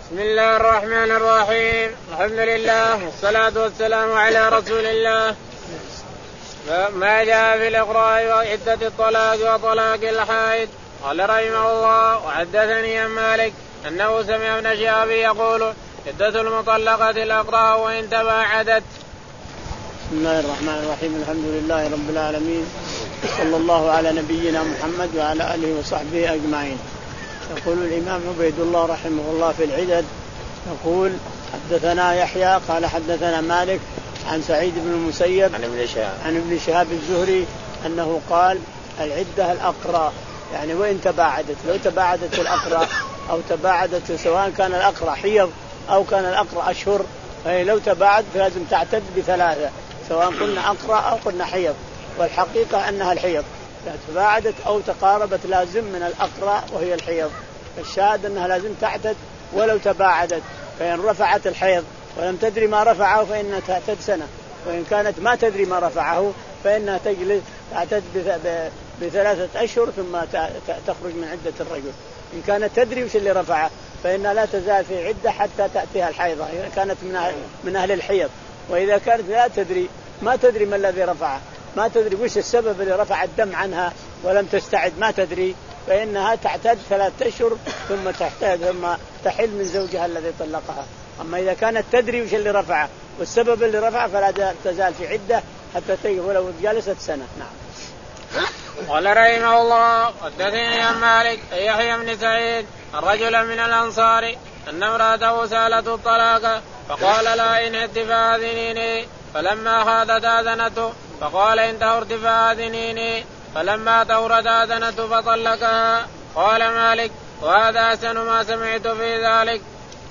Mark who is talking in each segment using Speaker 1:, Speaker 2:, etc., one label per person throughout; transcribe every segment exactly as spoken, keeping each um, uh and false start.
Speaker 1: بسم الله الرحمن الرحيم. الحمد لله والصلاة والسلام على رسول الله. ما جاء في الإقراء وعدة الطلاق وطلاق الحائض. قال رحمه الله وحدثني عن مالك أنه سمع ابن شهاب يقول عدة المطلقة الإقراء وإن تباعدت.
Speaker 2: بسم الله الرحمن الرحيم. الحمد لله رب العالمين، صلى الله على نبينا محمد وعلى آله وصحبه أجمعين. يقول الإمام عبيد الله رحمه الله في العدد، يقول حدثنا يحيى قال حدثنا مالك عن سعيد بن المسيب
Speaker 1: عن ابن شهاب
Speaker 2: عن ابن شهاب الزهري أنه قال العدة الأقرى، يعني وإن تباعدت، لو تباعدت الأقرى أو تباعدت سواء كان الأقرى حيض أو كان الأقرى أشهر، فهي لو تباعد فلازم تعتد بثلاثة، سواء قلنا أقرى أو قلنا حيض، والحقيقة أنها الحيض. إذا تباعدت أو تقاربت لازم من الأقرى وهي الحيض. الشاهد أنها لازم تعتد ولو تباعدت، فإن رفعت الحيض ولم تدري ما رفعه فإنها تعتد سنة، وإن كانت ما تدري ما رفعه فإنها تجلس تعتد بثلاثة أشهر ثم تخرج من عدة الرجل. إن كانت تدري وش اللي رفعه فإنها لا تزال في عدة حتى تأتيها الحيضة إذا كانت من أهل, من أهل الحيض. وإذا كانت لا تدري ما تدري ما الذي رفعه، ما تدري وش السبب اللي رفع الدم عنها ولم تستعد، ما تدري، فإنها تعتد ثلاثة أشهر ثم تحتاج ثم تحل من زوجها الذي طلقها. أما إذا كانت تدري وش اللي رفعه والسبب اللي رفعه فلا تزال في عدة حتى تيجي ولو جلست سنة. نعم.
Speaker 1: قال رحمه الله حدثني عن مالك يحيى بن سعيد الرجل من الأنصار أن امرأته سألته الطلاق فقال لا إن عدت فآذنيني، فلما خاضت آذنته فقال إن طهرت فآذنيني، فلما طهرت آذنته فطلقها. قال مالك وهذا أحسن ما سمعت في ذلك.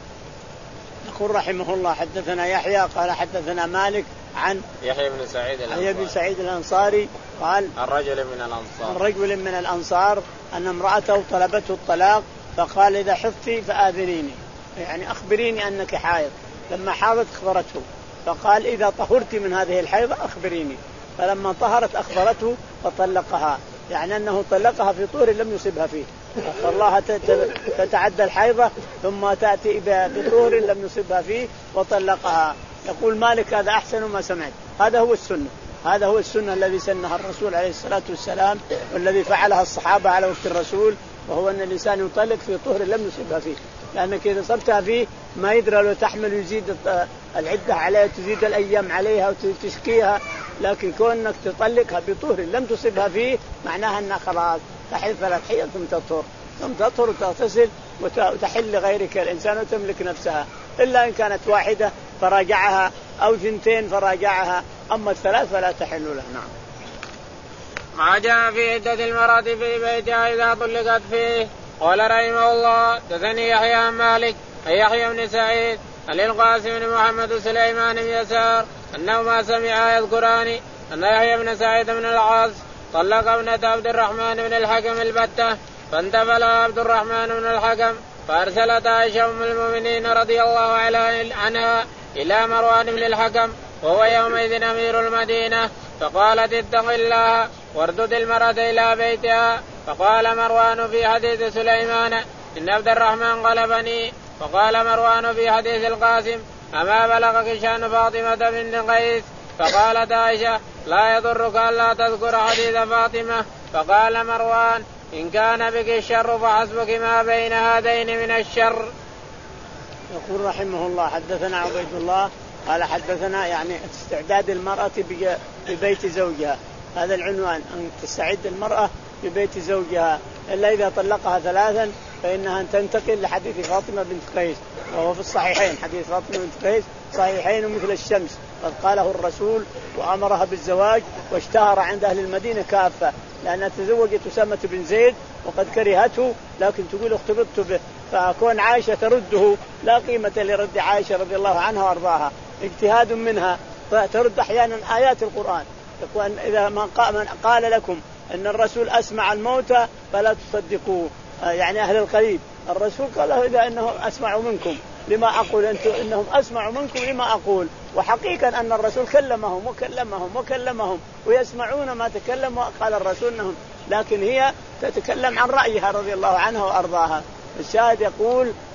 Speaker 2: يقول رحمه الله حدثنا يحيى قال حدثنا مالك عن
Speaker 1: يحيى بن سعيد الأنصاري,
Speaker 2: بن سعيد الأنصاري قال
Speaker 1: الرجل من الأنصار
Speaker 2: الرجل من الأنصار أن امرأته طلبته الطلاق فقال إذا حضت فآذنيني، يعني أخبريني أنك حائض. لما حاضت أخبرته فقال إذا طهرت من هذه الحيضة أخبريني، فلما طهرت أخبرته فطلقها، يعني أنه طلقها في طهر لم يصبها فيه. الله تتعدى الحيضة ثم تأتي بطهر لم يصبها فيه وطلقها. يقول مالك هذا أحسن ما سمعت، هذا هو السنة، هذا هو السنة الذي سنها الرسول عليه الصلاة والسلام والذي فعلها الصحابة على وقت الرسول، وهو أن الإنسان يطلق في طهر لم يصبها فيه، لأنك إذا صبتها فيه ما يدرى لو تحمل يزيد العدة عليها، تزيد الأيام عليها وتشكيها، لكن كونك تطلقها بطهر لم تصبها فيه معناها أنها خلاص تحل ثلاث حيض ثم تطهر ثم تطهر وتغتسل وتحل لغيرك الإنسان وتملك نفسها، إلا إن كانت واحدة فراجعها أو ثنتين فراجعها، أما الثلاث فلا تحل له. نعم.
Speaker 1: ما جاء في عدة المرأة في بيتها إذا طلقت فيه. قال رحمه الله حدثني يحيى عن مالك يحيى بن سعيد عن القاسم بن محمد سليمان بن يسار أنه ما سمع يذكران أن يحيى بن سعيد بن العاص طلق ابنة عبد الرحمن بن الحكم البتة، فانتفل عبد الرحمن بن الحكم فأرسلت عائشة أم المؤمنين رضي الله عنها إلى مروان بن الحكم وهو يومئذ أمير المدينة، فقالت اتق الله واردد المرأة إلى بيتها. فقال مروان في حديث سليمان إن عبد الرحمن غلبني، فقال مروان في حديث القاسم أما بلغك شأن فاطمة بنت قيس؟ فقالت عائشة لا يضرك ألا تذكر حديث فاطمة. فقال مروان إن كان بك الشر فحسبك ما بين هذين من الشر.
Speaker 2: يقول رحمه الله حدثنا عبيد الله قال حدثنا يعني استعداد المرأة ببيت زوجها، هذا العنوان، أن تستعد المرأة ببيت زوجها إلا إذا طلقها ثلاثا فإنها تنتقل لحديث فاطمة بنت قيس، وهو في الصحيحين، حديث فاطمة بنت قيس صحيحين مثل الشمس، قد قاله الرسول وأمرها بالزواج واشتهر عند أهل المدينة كافة، لأنها تزوجت أسامة بن زيد وقد كرهته لكن تقول اختبطت به، فكون عائشة ترده لا قيمة لرد عائشة رضي الله عنها وارضاها، اجتهاد منها، فترد أحيانا آيات القرآن. يقول إذا من قال لكم أن الرسول أسمع الموتى فلا تصدقوه، يعني أهل القريب، الرسول قال إذا أنهم أسمعوا منكم لما أقول أنتم إنهم أسمعوا منكم لما أقول، وحقيقة أن الرسول كلمهم وكلمهم وكلمهم ويسمعون ما تكلم قال الرسول لهم، لكن هي تتكلم عن رأيها رضي الله عنها وأرضاها. الشاهد يقول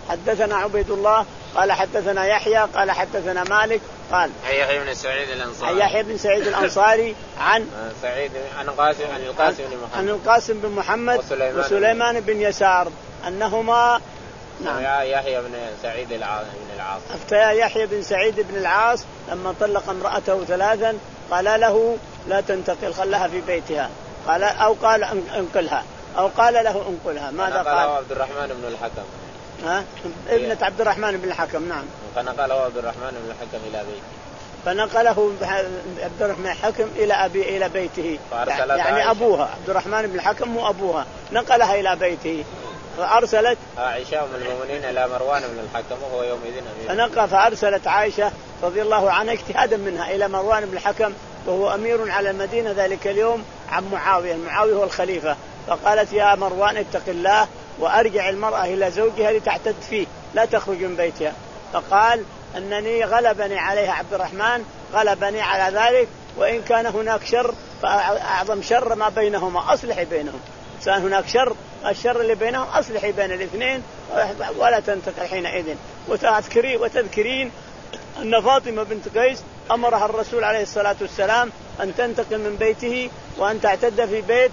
Speaker 2: حدثنا عبيد الله قال حدثنا يحيى قال حدثنا مالك قال
Speaker 1: يحيى بن سعيد الأنصاري
Speaker 2: يحيى بن سعيد الأنصاري عن
Speaker 1: سعيد عن قاسم عن القاسم بن محمد
Speaker 2: عن القاسم بن محمد
Speaker 1: وسليمان,
Speaker 2: وسليمان بن يسار أنهما
Speaker 1: نعم يحيى بن سعيد بن العاص
Speaker 2: أفتيا يحيى بن سعيد بن العاص لما طلق امرأته ثلاثا قال له لا تنتقل خلها في بيتها قال أو قال انقلها أو قال له انقلها. ماذا قال؟
Speaker 1: قال عبد الرحمن بن الحكم
Speaker 2: ها ابنة عبد الرحمن بن الحكم. نعم.
Speaker 1: فنقله عبد الرحمن بن الحكم إلى بيته
Speaker 2: فنقله عبد الرحمن الحكم إلى أبي إلى بيته يعني عائشة. أبوها عبد الرحمن بن الحكم وأبوها نقلها إلى بيته فأرسلت
Speaker 1: عائشة أم المؤمنين إلى مروان بن الحكم وهو يومئذ أمير.
Speaker 2: فنقل فأرسلت عائشة رضي الله عنها اجتهادا منها إلى مروان بن الحكم وهو أمير على المدينة ذلك اليوم عن معاوية. معاوية هو الخليفة. فقالت يا مروان اتق الله وأرجع المرأة إلى زوجها لتعتد فيه لا تخرج من بيتها. فقال أنني غلبني عليها عبد الرحمن غلبني على ذلك وإن كان هناك شر فأعظم شر ما بينهما أصلحي بينهم. كان هناك شر الشر اللي بينهم أصلحي بين الاثنين ولا تنتقل حينئذ. وتذكرين وتذكرين أن فاطمة بنت قيس أمرها الرسول عليه الصلاة والسلام أن تنتقل من بيته وأن تعتد في بيت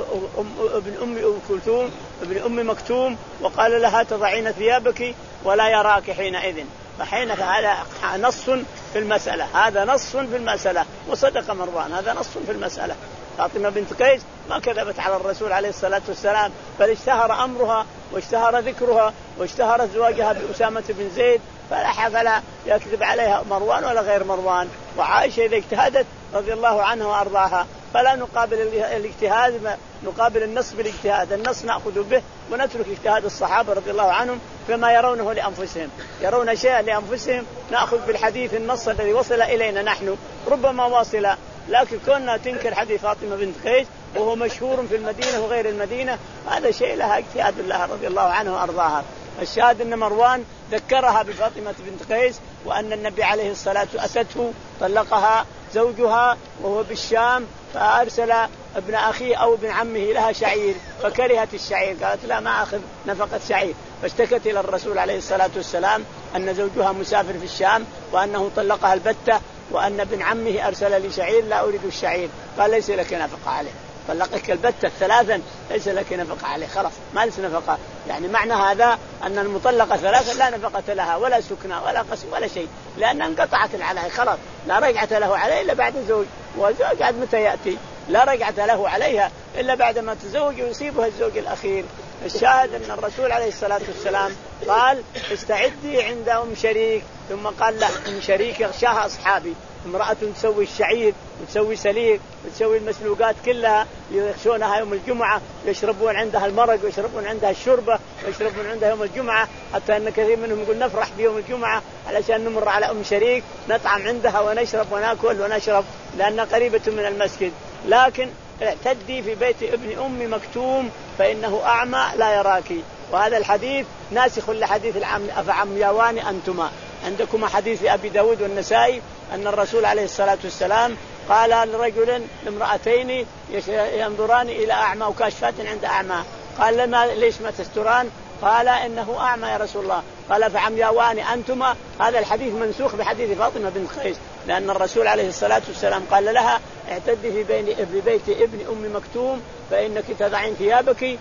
Speaker 2: ابن أم كلثوم ابن أم مكتوم وقال لها تضعين ثيابك ولا يراك حينئذ. فحين هذا نص في المسألة هذا نص في المسألة وصدق مروان هذا نص في المسألة. فاطمة بنت قيس ما كذبت على الرسول عليه الصلاة والسلام بل اشتهر أمرها واشتهر ذكرها واشتهر زواجها بأسامة بن زيد فلا فلا يكذب عليها مروان ولا غير مروان. وعائشة إذا اجتهدت رضي الله عنها وأرضاها فلا نقابل الاجتهاد نقابل النص بالاجتهاد. النص نأخذ به ونترك اجتهاد الصحابة رضي الله عنهم فيما يرونه لأنفسهم. يرون شيئا لأنفسهم نأخذ بالحديث النص الذي وصل إلينا نحن ربما واصلا. لكن كنا تنكر حديث فاطمة بنت قيس وهو مشهور في المدينة وغير المدينة هذا شيء لها اجتهاد الله رضي الله عنه وأرضاها. الشاهد أن مروان ذكرها بفاطمة بنت قيس وأن النبي عليه الصلاة والسلام أتته طلقها زوجها وهو بالشام فأرسل ابن أخيه أو ابن عمه لها شعير فكرهت الشعير قالت لا ما أخذ نفقة شعير فاشتكت إلى الرسول عليه الصلاة والسلام أن زوجها مسافر في الشام وأنه طلقها البتة وأن ابن عمه أرسل لي شعير لا أريد الشعير قال ليس لك نفقة عليه طلقك البتة ثلاثا ليس لك نفقة عليه خلاص ما ليس نفقة. يعني معنى هذا أن المطلقة ثلاثا لا نفقة لها ولا سكنى ولا قسم ولا شيء لأن انقطعت العلاقة خلاص لا رجعة له عليه إلا بعد زوج وزوج عاد متى يأتي لا رجعة له عليها إلا بعد ما تزوج ويصيبها الزوج الأخير. الشاهد أن الرسول عليه الصلاة والسلام قال استعدي عند أم شريك ثم قال لا أم شريك يغشاها أصحابي امرأة تسوي الشعير وتسوي سليق وتسوي المسلوقات كلها يخشونها يوم الجمعة يشربون عندها المرق ويشربون عندها الشوربة ويشربون عندها يوم الجمعة حتى أن كثير منهم يقول نفرح بيوم الجمعة علشان نمر على أم شريك نطعم عندها ونشرب ونأكل ونشرب لأنها قريبة من المسجد. لكن اعتدي في بيت ابن أم مكتوم فإنه أعمى لا يراكي. وهذا الحديث ناسخ لحديث العم أفعمياوان أنتما. عندكم حديث أبي داود والنسائي أن الرسول عليه الصلاة والسلام قال لرجل امرأتين ينظران إلى أعمى وكاشفات عند أعمى قال لما ليش ما تستران قال إنه أعمى يا رسول الله قال فعمياوان أنتما. هذا الحديث منسوخ بحديث فاطمة بنت قيس لأن الرسول عليه الصلاة والسلام قال لها اعتدي في بين في بيت ابن أم مكتوم فإنك تضعين ثيابك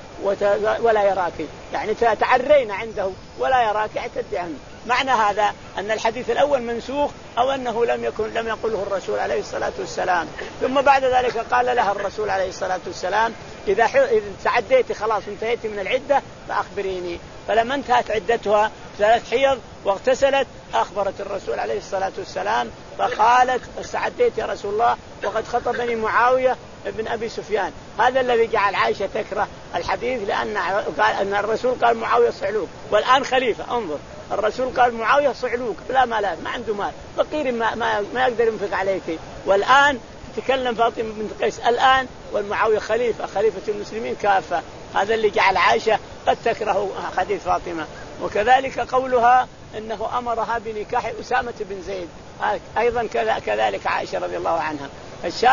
Speaker 2: ولا يراك يعني تعرين عنده ولا يراك اعتدي عنه. معنى هذا أن الحديث الأول منسوخ أو أنه لم يكن لم يقله الرسول عليه الصلاة والسلام. ثم بعد ذلك قال لها الرسول عليه الصلاة والسلام إذا إذا تعديتي خلاص انتهيتي من العدة فأخبريني. فلما انتهت عدتها ثلاث حيض واغتسلت أخبرت الرسول عليه الصلاة والسلام فقالت استعديت يا رسول الله وقد خطبني معاوية ابن أبي سفيان. هذا الذي جعل عائشة تكره الحديث لأن قال أن الرسول قال معاوية صعلوك والآن خليفة. انظر الرسول قال معاوية صعلوك لا مال ما عنده مال فقير ما, ما, ما يقدر ينفق عليك والآن تتكلم فاطمة بنت قيس الآن والمعاوية خليفة خليفة المسلمين كافة. هذا اللي جعل عائشة قد تكره حديث فاطمة. وكذلك قولها إنه أمرها بنكاح أسامة بن زيد أيضا كذلك عائشة رضي الله عنها. الشاهد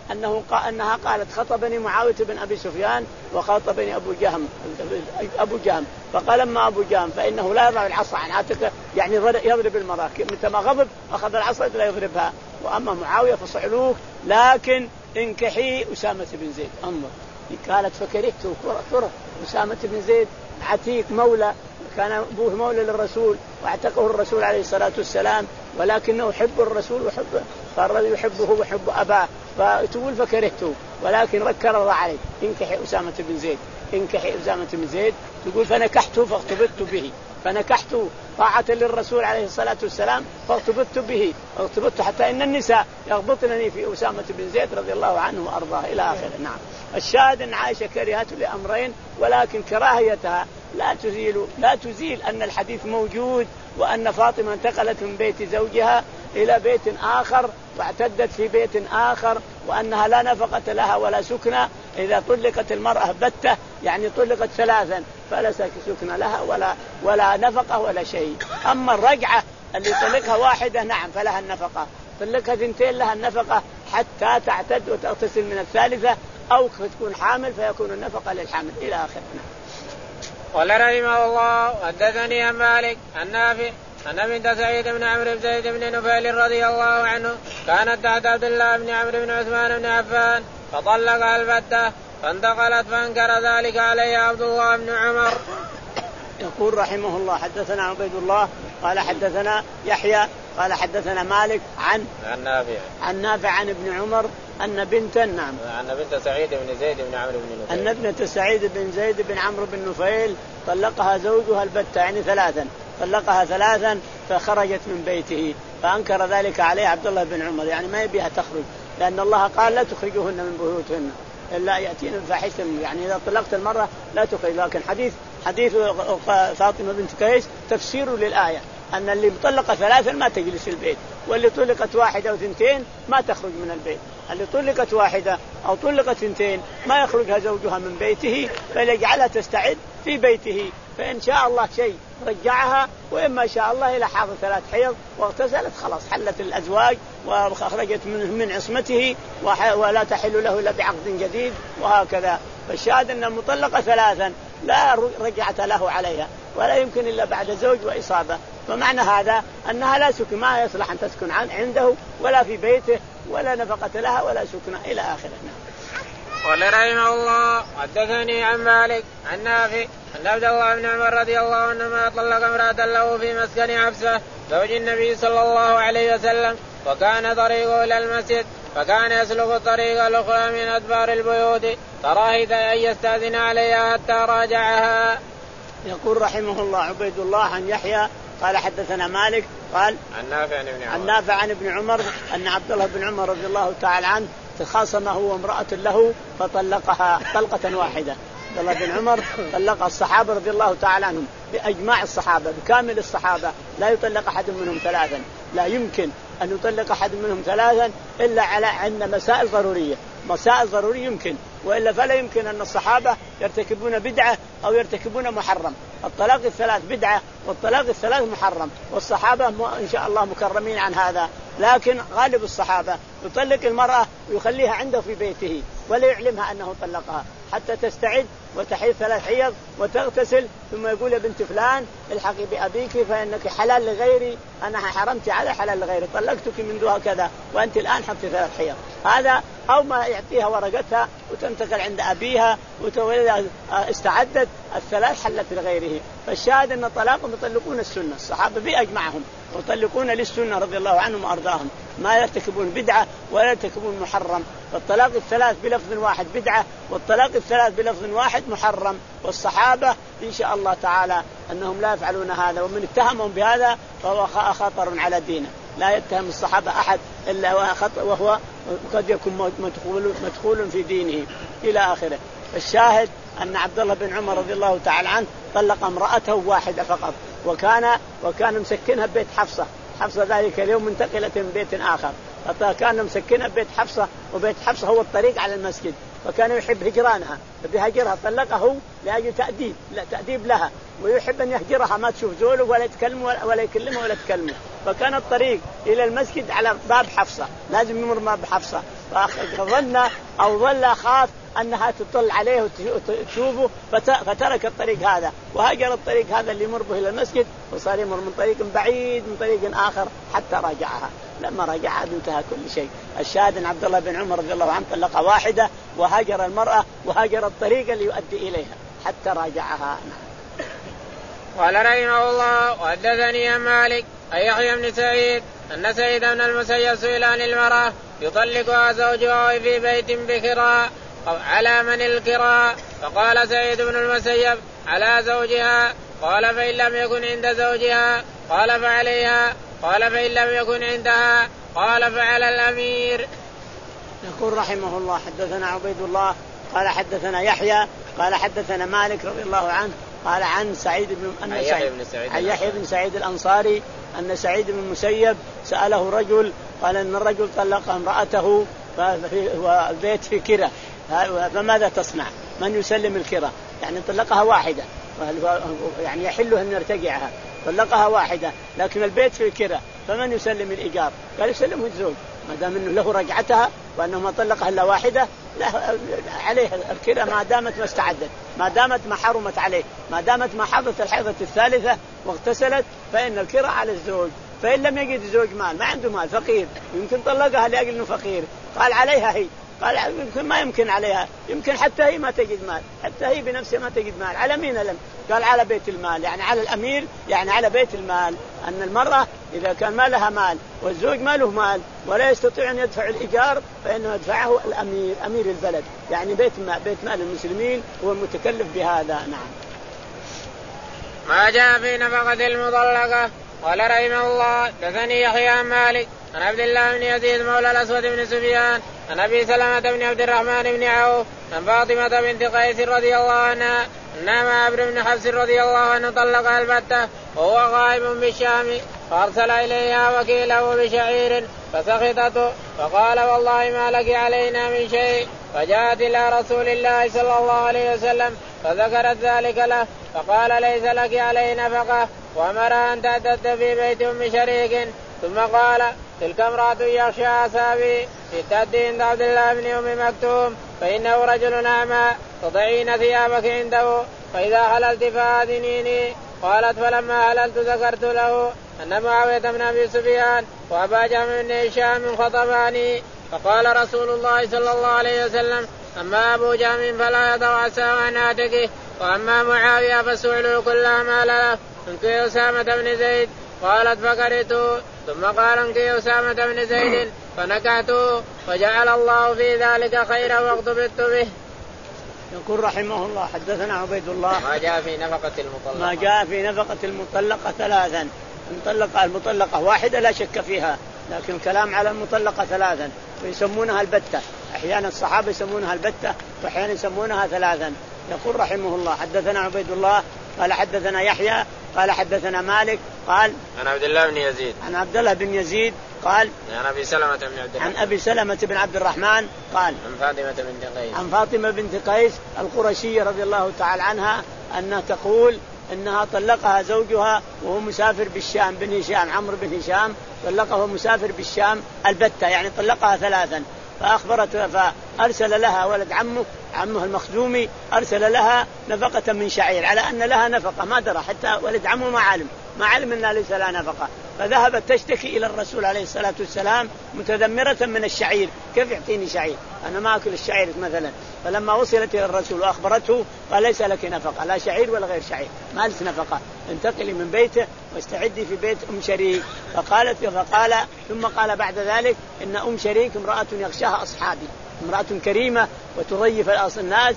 Speaker 2: أنه قا أنها قالت خطبني معاوية بن أبي سفيان وخاطبني أبو جهم أبو جهم فقال أما أبو جهم فإنه لا يضع العصا عن عاتقه يعني يضرب المرأة متى ما غضب أخذ العصا لا يضربها. وأما معاوية فصعلوك لكن انكحي أسامة بن زيد. انظر قالت فكرهته كره أسامة بن زيد عتيق مولى كان أبوه مولى للرسول واعتقه الرسول عليه الصلاة والسلام ولكنه يحب الرسول وحبه فالرجل يحبه ويحب أباه فتقول فكرهته ولكن ركر الله عليه انكحي أسامة بن زيد انكحي أسامة بن زيد. تقول فنكحته فاغتبطت به فنكحته طاعة للرسول عليه الصلاة والسلام فاغتبطت به اغتبطت حتى إن النساء يغبطنني في أسامة بن زيد رضي الله عنه وأرضاه إلى آخره. نعم الشاهد أن عائشة كرهته لأمرين ولكن كراهيتها لا تزيل لا تزيل أن الحديث موجود وأن فاطمة انتقلت من بيت زوجها إلى بيت آخر واعتدت في بيت آخر وأنها لا نفقة لها ولا سكنى. إذا طلقت المرأة بتة يعني طلقت ثلاثا فلا سكنى لها ولا ولا نفقة ولا شيء. أما الرجعة اللي طلقها واحدة نعم فلها النفقة طلقها ثنتين لها النفقة حتى تعتد وتغتسل من الثالثة أو تكون حامل فيكون النفقة للحامل إلى آخره.
Speaker 1: قال رحمه الله حدثني عن مالك عن نافع أن بنت سعيد بن عمرو بن زيد بن نفيل رضي الله عنه كانت تحت عبد الله بن عمرو بن عثمان بن عفان فطلقها البتة فانتقلت فانكر ذلك عليه عبد الله بن عمر.
Speaker 2: يقول رحمه الله حدثنا عبيد الله قال حدثنا يحيى قال حدثنا مالك عن
Speaker 1: عن نافع
Speaker 2: عن نافع عن ابن عمر أن بنت نعم
Speaker 1: أن بنت سعيد بن زيد بن عمرو بن نفيل
Speaker 2: أن ابنة سعيد بن زيد بن عمرو بن نفيل طلقها زوجها البتة يعني ثلاثا طلقها ثلاثا فخرجت من بيته فأنكر ذلك عليه عبد الله بن عمر يعني ما يبيها تخرج لأن الله قال لا تخرجوهن من بيوتهن إلا يأتين بفاحشة يعني إذا طلقت المرة لا تخرج. لكن حديث حديث فاطمة بنت قيس تفسير للآية أن اللي مطلقة ثلاثا ما تجلس في البيت واللي طلقت واحدة أو ثنتين ما تخرج من البيت. اللي طلقت واحدة أو طلقت ثنتين ما يخرجها زوجها من بيته فليجعلها تستعد في بيته فإن شاء الله شيء رجعها وإما شاء الله إلى حاضر ثلاث حيض واغتسلت خلاص حلت الأزواج وخرجت من من عصمته ولا تحل له إلا بعقد جديد وهكذا. فالشاهد أن المطلقة ثلاثا لا رجعت له عليها ولا يمكن إلا بعد زوج وإصابة. فمعنى هذا أنها لا سكن ما يصلح أن تسكن عنده ولا في بيته ولا نفقة لها ولا سكن إلى آخره.
Speaker 1: قال رحمه الله حدثني عن مالك عن نافع أن عبد الله بن عمر رضي الله عنهما طلق امرأة له في مسكن حفصة زوج النبي صلى الله عليه وسلم وكان طريقه إلى المسجد فكان يسلك الطريق الأخرى من أدبار البيوت تراهد أن يستأذن عليها حتى راجعها.
Speaker 2: يقول رحمه الله عبيد الله عن يحيى قال حدثنا مالك قال
Speaker 1: عن نافع عن ابن عمر,
Speaker 2: عن نافع عن ابن عمر أن عبد الله بن عمر رضي الله تعالى عنه تخاصمه وامرأة له فطلقها طلقة واحدة. عبد الله بن عمر طلق الصحابة رضي الله تعالى عنهم بأجماع الصحابة بكامل الصحابة لا يطلق أحد منهم ثلاثا لا يمكن أن يطلق أحد منهم ثلاثا إلا على عند مسائل ضرورية مسائل ضرورية يمكن وإلا فلا يمكن أن الصحابة يرتكبون بدعة أو يرتكبون محرم. الطلاق الثلاث بدعة والطلاق الثلاث محرم والصحابة إن شاء الله مكرمين عن هذا. لكن غالب الصحابة يطلق المرأة ويخليها عنده في بيته ولا يعلمها أنه طلقها حتى تستعد وتحيض ثلاث حيض وتغتسل ثم يقول يا بنت فلان الحقي بأبيك فإنك حلال لغيري أنا حرمت على حلال لغيري طلقتك من دون كذا وأنت الآن حطي ثلاث حيض هذا أو ما يعطيها ورقتها وتنتقل عند أبيها وتولد استعدت الثلاث حلت لغيره. فالشاهد أن طلاقهم يطلقون السنة الصحابة بأجمعهم ويطلقون للسنة رضي الله عنهم وأرضاهم ما يرتكبون بدعة ولا يرتكبون محرم. فالطلاق الثلاث بلفظ واحد بدعة والطلاق الثلاث بلفظ واحد محرم. والصحابة إن شاء الله تعالى أنهم لا يفعلون هذا ومن اتهمهم بهذا فهو خطر على دينه. لا يتهم الصحابة أحد إلا وهو قد يكون مدخول, مدخول في دينه إلى آخره. الشاهد أن عبد الله بن عمر رضي الله تعالى عنه طلق امرأته واحدة فقط وكان وكان مسكنها ببيت حفصة. حفصة ذلك اليوم منتقلة من بيت آخر فكان مسكنها ببيت حفصة وبيت حفصة هو الطريق على المسجد فكان يحب هجرانها فبهجرها طلقه لأجل تأديب لا تأديب لها ويحب أن يهجرها ما تشوف زوله ولا يتكلم ولا يكلمه ولا تكلمه. فكان الطريق إلى المسجد على باب حفصة لازم يمر باب حفصة فظن أو ظل خاف أنها تطل عليه وتشوفه فترك الطريق هذا وهاجر الطريق هذا اللي يمر به إلى المسجد وصار يمر من طريق بعيد من طريق آخر حتى راجعها. لما رجعها انتهى كل شيء. الشاهد أن عبد الله بن عمر رضي الله عنه طلق واحدة وهاجر المرأة وهاجر الطريق اللي يؤدي إليها حتى راجعها.
Speaker 1: قال رحمه الله وحدثني عن مالك أن يحيى بن سعيد أن سعيد بن المسيب سئل عن المرأة يطلقها زوجها في بيت بكراء على من الكراء فقال سعيد بن المسيب على زوجها. قال فإن لم يكن عند زوجها قال فعليها. قال فإن لم يكن عندها قال فعلى الأمير.
Speaker 2: يقول رحمه الله حدثنا عبيد الله قال حدثنا يحيى قال حدثنا مالك رضي الله عنه قال عن سعيد بن أن سعيد عن يحيى بن سعيد الأنصاري أن سعيد بن المسيب سأله رجل قال أن الرجل طلق امرأته والبيت في كرة فماذا تصنع؟ من يسلم الكرة؟ يعني طلقها واحدة يعني يحله أن يرتجعها طلقها واحدة لكن البيت في كرة فمن يسلم الإيجار؟ قال يسلمه الزوج ما دام انه له رجعتها وانه ما طلقها الا واحده لا عليه الكرة ما دامت ما استعدت ما دامت ما حرمت عليه ما دامت ما حضت الحيضة الثالثة واغتسلت فإن الكرة على الزوج. فإن لم يجد الزوج مال ما عنده مال فقير يمكن طلقها لأجل انه فقير قال عليها هي قال يمكن ما يمكن عليها يمكن حتى هي ما تجد مال حتى هي بنفسها ما تجد مال على مين لم قال على بيت المال يعني على الأمير يعني على بيت المال. أن المرأة إذا كان ما لها مال والزوج ما له مال ولا يستطيع أن يدفع الإيجار فإنه يدفعه الأمير أمير البلد يعني بيت مال, بيت مال المسلمين هو المتكلف بهذا. نعم.
Speaker 1: ما جاء في نفقة المطلقة. قال رحمه الله دثني يحيى عن مالك عن عبد الله بن يزيد مولى الأسود بن سفيان عن أبي سلمة بن عبد الرحمن بن عوف عن فاطمة بنت قيس رضي الله عنها أن عمرو بن حفص رضي الله عنه طلق البتة وهو غائب بالشام فأرسل إليها وكيله بشعير فسخطته فقال والله ما لك علينا من شيء. فجاءت إلى رسول الله صلى الله عليه وسلم فذكرت ذلك له فقال ليس لك علي نفقة وأمر أن تعتد في بيت أم شريك. ثم قال تلك امرأة يخشى أصابي اشتد عند عبد الله بن أم مكتوم فإنه رجل أعمى تضعين ثيابك عنده فإذا حللت فآذنيني. قالت فلما حللت ذكرت له أن معاوية بن أبي سفيان وأبا جهم بن هشام خطباني فقال رسول الله صلى الله عليه وسلم أما أبو جهم فلا يضع عصاه عن عاتقه وأما معاوية فسئلوا كل ما له انكي أسامة بن زيد. قالت فكرهته. ثم قال انكي أسامة بن زيد فنكحته وجعل الله في ذلك خيرا واغتبطت به.
Speaker 2: يقول رحمه الله حدثنا عبيد الله
Speaker 1: ما جاء في نفقة المطلقة.
Speaker 2: ما جاء في نفقة المطلقة ثلاثا. المطلقة المطلقة واحدة لا شك فيها لكن الكلام على المطلقة ثلاثا ويسمونها البتة. أحيانا الصحابة يسمونها البتة وأحيانا يسمونها ثلاثا. يقول رحمه الله حدثنا عبيد الله قال حدثنا يحيى قال حدثنا مالك قال
Speaker 1: عن عبد الله بن يزيد
Speaker 2: عن عبد الله بن يزيد قال
Speaker 1: عن أبي سلمة بن عبد
Speaker 2: عن أبي سلمة بن عبد الرحمن قال
Speaker 1: عن فاطمة بنت قيس
Speaker 2: عن فاطمة بنت قيس القرشية رضي الله تعالى عنها أنها تقول إنها طلقها زوجها وهو مسافر بالشام بن هشام عمرو بن هشام طلقه مسافر بالشام البتة يعني طلقها ثلاثا. فأخبرت فأرسل لها ولد عمه عمه المخزومي أرسل لها نفقة من شعير على أن لها نفقة ما درى حتى ولد عمه ما علم ما علم أنها ليس لها نفقة. فذهبت تشتكي إلى الرسول عليه الصلاة والسلام متذمرة من الشعير كيف يعطيني شعير أنا ما أكل الشعير مثلا. فلما وصلت إلى الرسول وأخبرته قال ليس لك نفقة لا شعير ولا غير شعير ما لك نفقة انتقلي من بيته واستعدي في بيت أم شريك. فقالت فقال ثم قال بعد ذلك إن أم شريك امرأة يخشاها أصحابي امرأة كريمة وتضيف الناس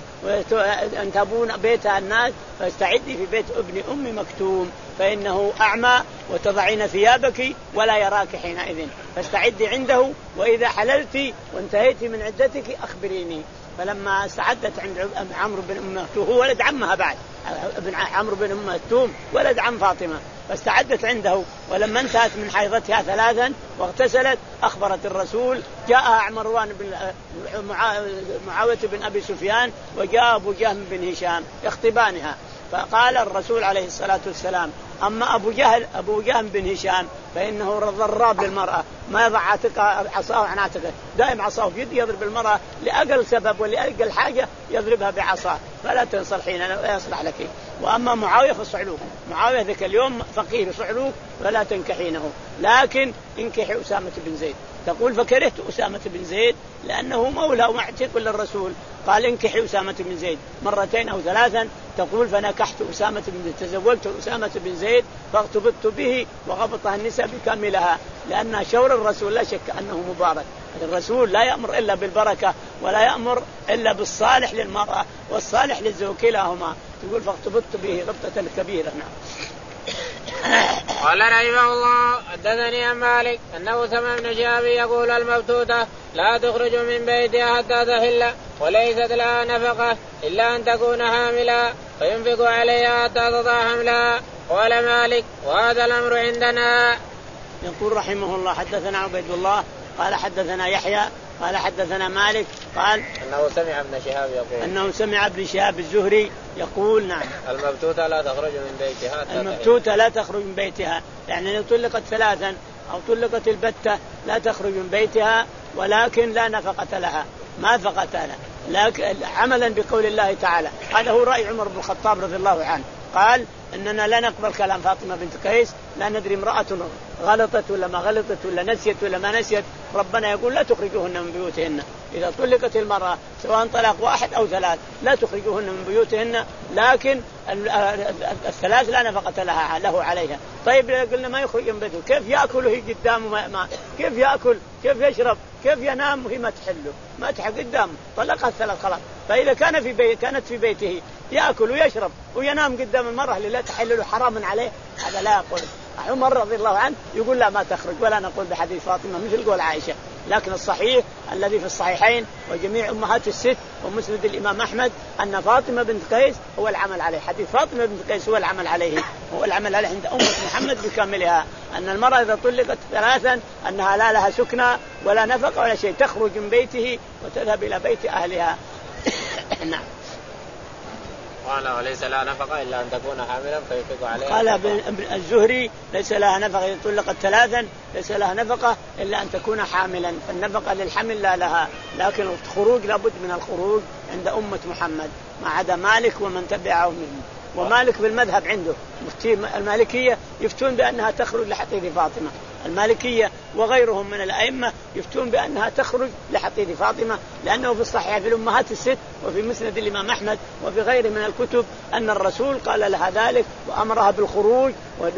Speaker 2: وينتابون بيتها الناس فاستعدي في بيت ابن أم مكتوم فإنه أعمى وتضعين ثيابك ولا يراك حينئذ فاستعدي عنده وإذا حللت وانتهيت من عدتك أخبريني. فلما استعدت عند عمرو بن أم مكتوم هو ولد عمها بعد ابن عمرو بن أم مكتوم ولد عم فاطمة فاستعدت عنده ولما انتهت من حيضتها ثلاثا واغتسلت أخبرت الرسول جاء مروان بن معاوية بن أبي سفيان وجاء أبو جهم بن هشام يخطبانها فقال الرسول عليه الصلاة والسلام: أما أبو جهل أبو جهل بن هشام فإنه ضراب للمرأة، ما يضع عصاه عن عاتقه، دائم عصاه في يده يضرب المرأة لأقل سبب ولأقل حاجة يضربها بعصاه، فلا تنصلحين لا يصلح لك. وأما معاوية فصعلوك، معاوية ذاك اليوم فقير صعلوك فلا تنكحينه، لكن انكحي أسامة بن زيد. تقول: فكرهت أسامة بن زيد لأنه مولى ومعتق للرسول، قال: انكحي أسامة بن زيد مرتين أو ثلاثا. تقول: فنكحت أسامة بن زيد، تزوجت أسامة بن زيد فاغتبطت به وغبطها النساء بكاملها، لأن شور الرسول لا شك أنه مبارك. الرسول لا يأمر إلا بالبركة ولا يأمر إلا بالصالح للمرأة والصالح للزوج كلاهما. تقول: فاغتبطت به غبطة كبيرة. نعم.
Speaker 1: قال رحمه الله: حدثني عن مالك أنه سمع ابن شهاب يقول: المبتوتة لا تخرج من بيتها حتى تحل وليست لها نفقة إلا أن تكون حاملا فينفق عليها حتى تضع حملها. قال مالك: وهذا الأمر عندنا.
Speaker 2: يقول رحمه الله: حدثنا عبيد الله قال حدثنا يحيى قال حدثنا مالك قال
Speaker 1: أنه سمع ابن شهاب يقول
Speaker 2: أنه سمع ابن شهاب الزهري يقول: نعم،
Speaker 1: المبتوتة لا تخرج من بيتها
Speaker 2: المبتوتة لا تخرج من بيتها، يعني لو طلقت ثلاثا أو طلقت البتة لا تخرج من بيتها، ولكن لا نفقة لها، ما فقة لها، لكن عملا بقول الله تعالى. هذا هو رأي عمر بن الخطاب رضي الله عنه، قال: إننا لا نقبل كلام فاطمة بنت قيس، لا ندري امرأة غلطت ولا ما غلطت ولا نسيت ولا ما نسيت، ربنا يقول: لا تخرجوهن من بيوتهن. إذا طلقت المرأة سواء طلاق واحد أو ثلاث لا تخرجوهن من بيوتهن، لكن الثلاث لا نفقة لها له عليها. طيب قلنا ما يخرج من بيته، كيف يأكل وهي قدامه؟ ما ما كيف يأكل؟ كيف يشرب؟ كيف ينام وهي ما تحله؟ ما تحل قدامه، طلقها الثلاث خلاص. فإذا كان في بيت كانت في بيته يأكل ويشرب وينام قدام المرأة اللي لا تحل له حرام عليه، هذا لا يقول. عمر رضي الله عنه يقول: لا ما تخرج، ولا نقول بحديث فاطمة مثل قول عائشة. لكن الصحيح الذي في الصحيحين وجميع أمهات الست ومسند الإمام أحمد أن فاطمة بنت قيس هو العمل عليه، حديث فاطمة بنت قيس هو العمل عليه، هو العمل عليه عند أمة محمد بكاملها، أن المرأة إذا طلقت ثلاثا أنها لا لها سكنى ولا نفقة ولا شيء، تخرج من بيته وتذهب إلى بيت أهلها. نعم.
Speaker 1: قال: وليس لها نفقة إلا أن تكون حاملا فينفق عليها.
Speaker 2: قال ابن الزهري: ليس لها نفقة إذا طلقت ثلاثا، ليس لها نفقة إلا أن تكون حاملا، فالنفقة للحمل لا لها، لكن الخروج لابد من الخروج عند أمة محمد ما عدا مالك ومن تبعه منه. ومالك بالمذهب عنده مفتي المالكية يفتون بأنها تخرج لحطيث فاطمة، المالكية وغيرهم من الأئمة يفتون بأنها تخرج لحطيث فاطمة، لأنه في الصحيح في الأمهات الست وفي مسند الإمام أحمد وفي غيره من الكتب أن الرسول قال لها ذلك وأمرها بالخروج.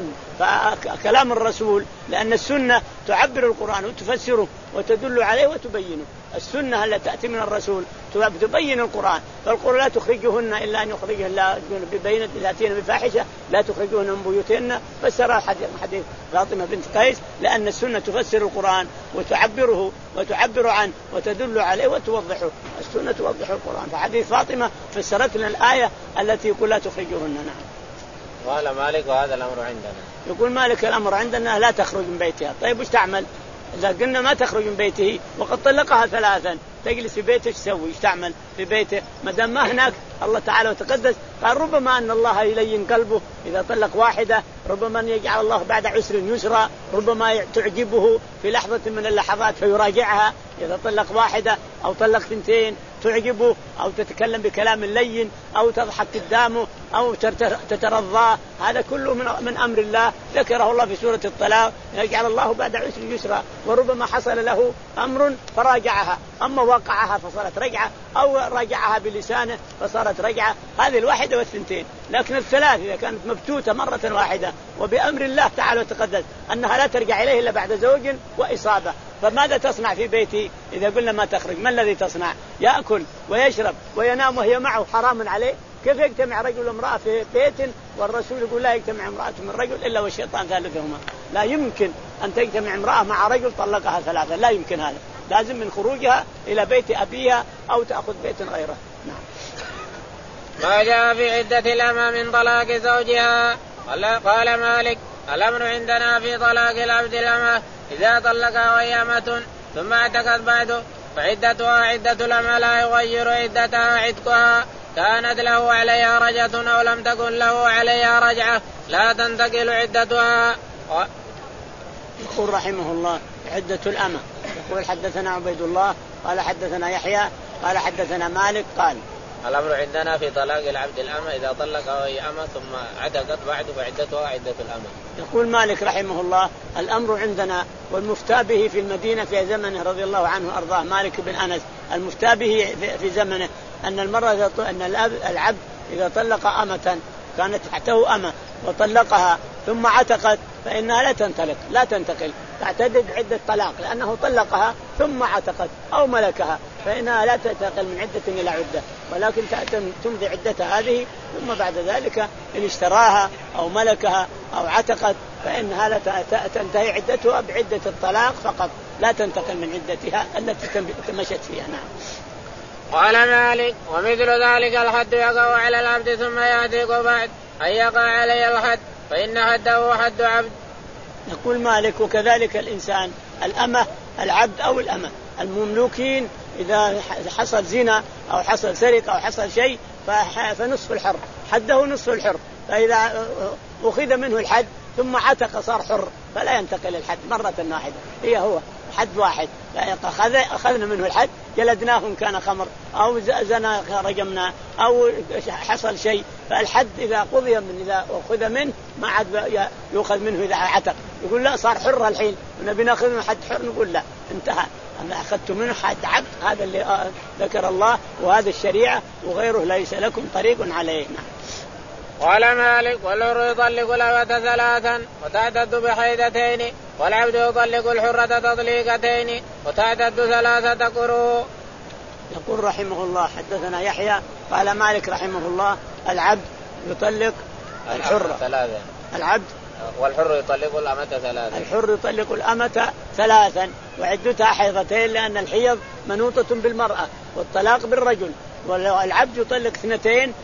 Speaker 2: فكلام الرسول لأن السنة تعبر القرآن وتفسره وتدل عليه وتبينه، السنة التي تأتي من الرسول تبين القرآن، فالقرآن لا تخرجهن إلا أن يخرجهن الله ببينة ذاتين بفاحشة لا تخرجهن من بيوتهن، فسر حديث فاطمة بنت قيس لأن السنة تفسر القرآن وتعبره وتعبر عنه وتدل عليه وتوضحه، السنة توضح القرآن، فحديث فاطمة فسرت لنا الآية التي يقول لا تخرجهن. نعم.
Speaker 1: قال مالك: وهذا الأمر عندنا.
Speaker 2: يقول مالك: الأمر عندنا لا تخرج من بيتها. طيب وش تعمل إذا قلنا ما تخرج من بيته وقد طلقها ثلاثا؟ تجلس في بيته ايش تسوي؟ ايش تعمل في بيته ما دام ما هناك الله تعالى وتقدس؟ قال: ربما أن الله يلين قلبه إذا طلق واحدة، ربما أن يجعل الله بعد عسر يسرا، ربما تعجبه في لحظة من اللحظات فيراجعها. إذا طلق واحدة أو طلق ثنتين تعجبه أو تتكلم بكلام لين أو تضحك قدامه أو تترضى، هذا كله من, من أمر الله ذكره الله في سورة الطلاق، يجعل الله بعد عسر يسرا. وربما حصل له أمر فراجعها، أما وقعها فصارت رجعة أو راجعها بلسانه فصارت رجعة، هذه الواحدة والثنتين. لكن الثلاث إذا كانت مبتوتة مرة واحدة وبأمر الله تعالى وتقدس أنها لا ترجع إليه إلا بعد زوج وإصابة، فماذا تصنع في بيتي إذا قلنا ما تخرج؟ ما الذي تصنع؟ يأكل ويشرب وينام وهي معه حرام عليه؟ كيف يجتمع رجل وامرأة في بيت والرسول يقول لا يجتمع امرأة من رجل إلا والشيطان ثالثهما؟ لا يمكن أن تجتمع امرأة مع رجل طلقها ثلاثة، لا يمكن هذا، لازم من خروجها إلى بيت أبيها أو تأخذ بيت غيره. نعم.
Speaker 1: ما جاء في عدة الأمة من طلاق زوجها. قال مالك: الأمر عندنا في طلاق العبد الأمة إذا طلقها وهي أمة ثم اعتقت بعده فعدتها عدة الأمة لا يغير عدتها عتقها، كانت له عليها رجعة أو لم تكن له عليها رجعة لا تنتقل عدتها. و...
Speaker 2: يقول رحمه الله عدة الأمة. يقول حدثنا عبيد الله قال حدثنا يحيى قال حدثنا مالك قال
Speaker 1: الأمر عندنا في طلاق العبد الأمة إذا طلق وهي أمة ثم عتقت بعد فعدتها عدة الأمة.
Speaker 2: يقول مالك رحمه الله الأمر عندنا والمفتى به في المدينة في زمنه رضي الله عنه وأرضاه مالك بن أنس المفتى به في زمنه أن المرأة أن العبد إذا طلق أمة كانت تحته أمة وطلقها ثم عتقت فإنها لا تنطلق لا تنتقل تعتدد عدة طلاق لأنه طلقها ثم عتقت أو ملكها فإنها لا تنتقل من عدة إلى عدة ولكن تمضي عدتها هذه ثم بعد ذلك إن اشتراها أو ملكها أو عتقت فإنها لا تنتهي عدتها بعدة الطلاق فقط لا تنتقل من عدتها التي تمشت فيها. نعم.
Speaker 1: قال مالك ومثل ذلك الحد يقع على العبد ثم يعتق بعد أن يقع عليه الحد فإن حده حد عبد.
Speaker 2: يقول مالك وكذلك الإنسان الأمة العبد أو الأمة المملوكين إذا حصل زنا أو حصل سرقة أو حصل شيء فنصف الحر حده نصف الحر فإذا أخذ منه الحد ثم عتق صار حر فلا ينتقل الحد مرة واحدة هي هو حد واحد أخذنا منه الحد جلدناه إن كان خمر أو زنا رجمنا أو حصل شيء فالحد إذا قضي من إذا أخذ منه ما عاد يأخذ منه إذا عتق يقول لا صار حر الحين ونبي نأخذ منه حد حر نقول لا انتهى أنا أخذت منه حد عبد هذا اللي ذكر الله وهذا الشريعة وغيره ليس لكم طريق عليه.
Speaker 1: قال مالك والحر يطلق الأمة ثلاثا وتعتد بحيضتين والعبد يطلق الحرة تطليقتين وتعتد ثلاثة قروء.
Speaker 2: يقول رحمه الله حدثنا يحيى قال مالك رحمه الله العبد يطلق الحرة
Speaker 1: ثلاثا
Speaker 2: العبد
Speaker 1: والحر يطلق الأمة ثلاثا
Speaker 2: الحر يطلق الأمة ثلاثا وعدتها حيضتين لأن الحيض منوطة بالمرأة والطلاق بالرجل والعبد يطلق اثنتين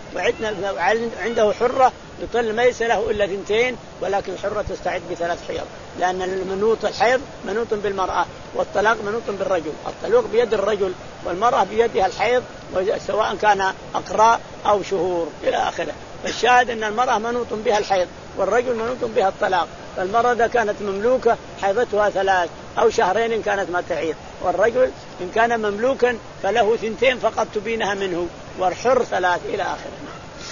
Speaker 2: وعنده حرة يطلق ليس له إلا اثنتين ولكن الحرة تستعد بثلاث حيض لأن المنوط الحيض منوط بالمرأة والطلاق منوط بالرجل الطلاق بيد الرجل والمرأة بيدها الحيض سواء كان أقراء أو شهور إلى آخره. فالشاهد أن المرأة منوط بها الحيض والرجل منوط بها الطلاق فالمرأة إذا كانت مملوكة حيضتها ثلاث أو شهرين إن كانت ما تعيد والرجل إن كان مملوكا فله ثنتين فقط تبينها منه والحر ثلاث إلى آخره.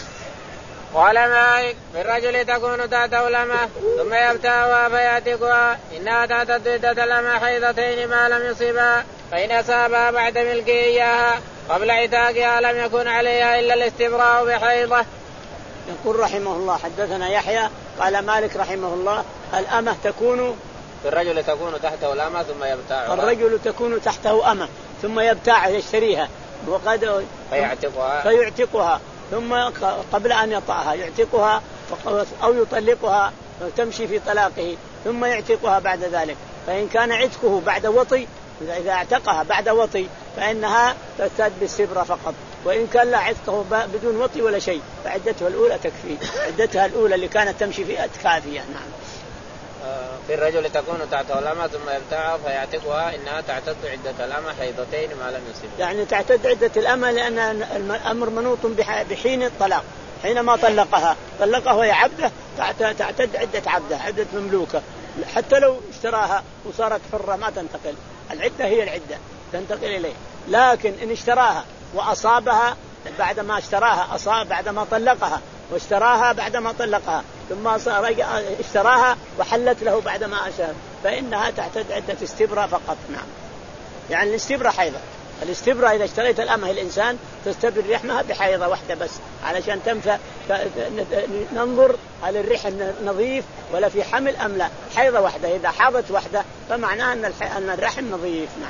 Speaker 1: قال مالك بالرجل تكون تحته الأمة ثم يبتاعها فيعتقها إنها تعتد عدة الأمة حيضتين ما لم يصيبها فإن أصابها بعد ملكه إياها قبل عتاقها لم يكن عليها إلا الاستبراء بحيضة.
Speaker 2: يقول رحمه الله حدثنا يحيى قال مالك رحمه الله الأمة تكون
Speaker 1: الرجل تكون تحته الأمة ثم يبتاعها
Speaker 2: الرجل تكون تحته أمة ثم يبتاعها يشتريها وقد
Speaker 1: فيعتقها
Speaker 2: فيعتقها ثم قبل أن يطأها يعتقها أو يطلقها وتمشي في طلاقه ثم يعتقها بعد ذلك فإن كان عتقه بعد وطي إذا اعتقها بعد وطي فإنها تزداد بالسبرة فقط وإن كان لا عتقه بدون وطي ولا شيء فعدتها الأولى تكفي عدتها الأولى اللي كانت تمشي في أتكافية. نعم.
Speaker 1: في الرجل تكون تحته الأمة ثم يبتاعها فيعتقها إنها تعتد عدة الأمة حيضتين ما لم يصيبها
Speaker 2: يعني تعتد عدة الأمة لأن الأمر منوط بحين الطلاق حينما طلقها طلقها وهي عبده تعتد عدة عبده عدة مملوكة حتى لو اشتراها وصارت حرة ما تنتقل العدة هي العدة تنتقل إليه لكن إن اشتراها وأصابها بعدما اشتراها أصاب بعدما طلقها واشتراها بعدما طلقها ثم اشتراها وحلت له بعدما أشار فإنها تعتد عدة استبرة فقط. نعم. يعني الاستبرة حيضة الاستبرة إذا اشتريت الأمة الإنسان تستبر رحمها بحيضة واحدة بس علشان تنفع ننظر هل الرحم نظيف ولا في حمل أم لا حيضة واحدة إذا حاضت واحدة فمعناه أن الرحم نظيف. نعم.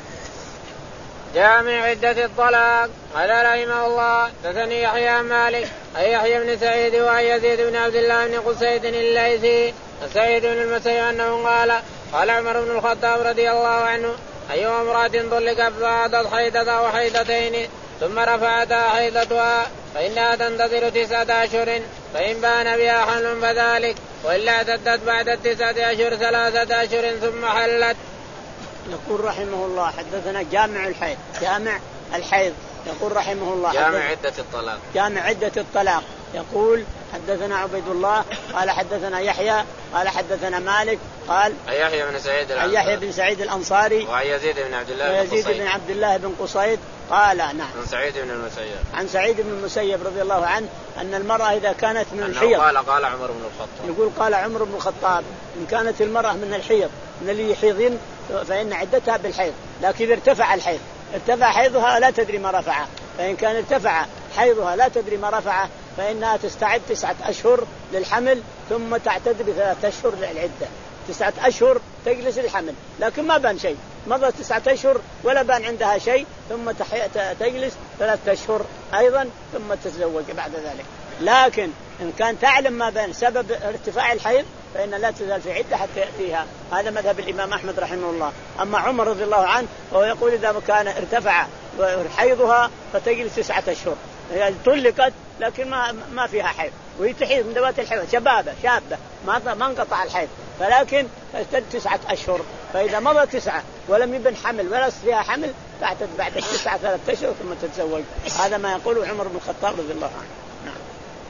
Speaker 1: جامع عدة الطلاق قال رحمه الله حدثني يحيى مالك أي يحيى بن سعيد وأي يزيد بن عبد الله بن قسيد الليثي سعيد بن المسيب أنه قال قال عمر بن الخطاب رضي الله عنه أي امرأة طلقت فعادت حيضة أو حيضتين ثم رفعتها حيضتها فإنها تنتظر تسعة أشهر فإن بان بها حمل فذلك وإلا اعتدت بعد التسعة أشهر ثلاثة أشهر ثم حلت.
Speaker 2: يقول رحمه الله حدثنا جامع الحيض جامع الحيض يقول رحمه الله
Speaker 1: جامع عدة الطلاق
Speaker 2: جامع عدة الطلاق يقول حدثنا عبيد الله قال حدثنا يحيى قال حدثنا مالك قال
Speaker 1: يحيى بن سعيد
Speaker 2: الأنصاري يحيى بن سعيد الأنصاري
Speaker 1: وعن يزيد بن عبد الله
Speaker 2: يزيد بن عبد الله بن قصيد قال نعم
Speaker 1: عن سعيد بن المسيب
Speaker 2: عن سعيد بن المسيب رضي الله عنه أن المرأة إذا كانت من الحيض
Speaker 1: قال قال عمر بن الخطاب
Speaker 2: يقول قال عمر بن الخطاب إن كانت المرأة من الحيض من اللي يحيضين فإن عدتها بالحيض، لكن إذا ارتفع الحيض ارتفع حيضها لا تدري ما رفعه، فإن كان ارتفع حيضها لا تدري ما رفعه فإنها تستعد تسعة أشهر للحمل ثم تعتد بثلاثة أشهر للعدة. تسعة أشهر تجلس الحمل لكن ما بان شيء، مضى تسعة أشهر ولا بان عندها شيء، ثم تجلس ثلاثة أشهر أيضا ثم تتزوج بعد ذلك. لكن إن كان تعلم ما بين سبب ارتفاع الحيض فإن لا تزال في عدة حتى يأتيها. هذا مذهب الإمام أحمد رحمه الله. أما عمر رضي الله عنه فهو يقول إذا كان ارتفع حيضها فتجلس تسعة أشهر، هي طلقت لكن ما ما فيها حيض وهي تحيض من ذوات الحيض شبابة شابة ما ما انقطع الحيض، فلكن تجلس تسعة أشهر. فإذا مضى تسعة ولم يبن حمل ولا فيها حمل تعتد بعد التسعة ثلاثة أشهر ثم تتزوج. هذا ما يقوله عمر بن الخطاب رضي الله عنه. نعم.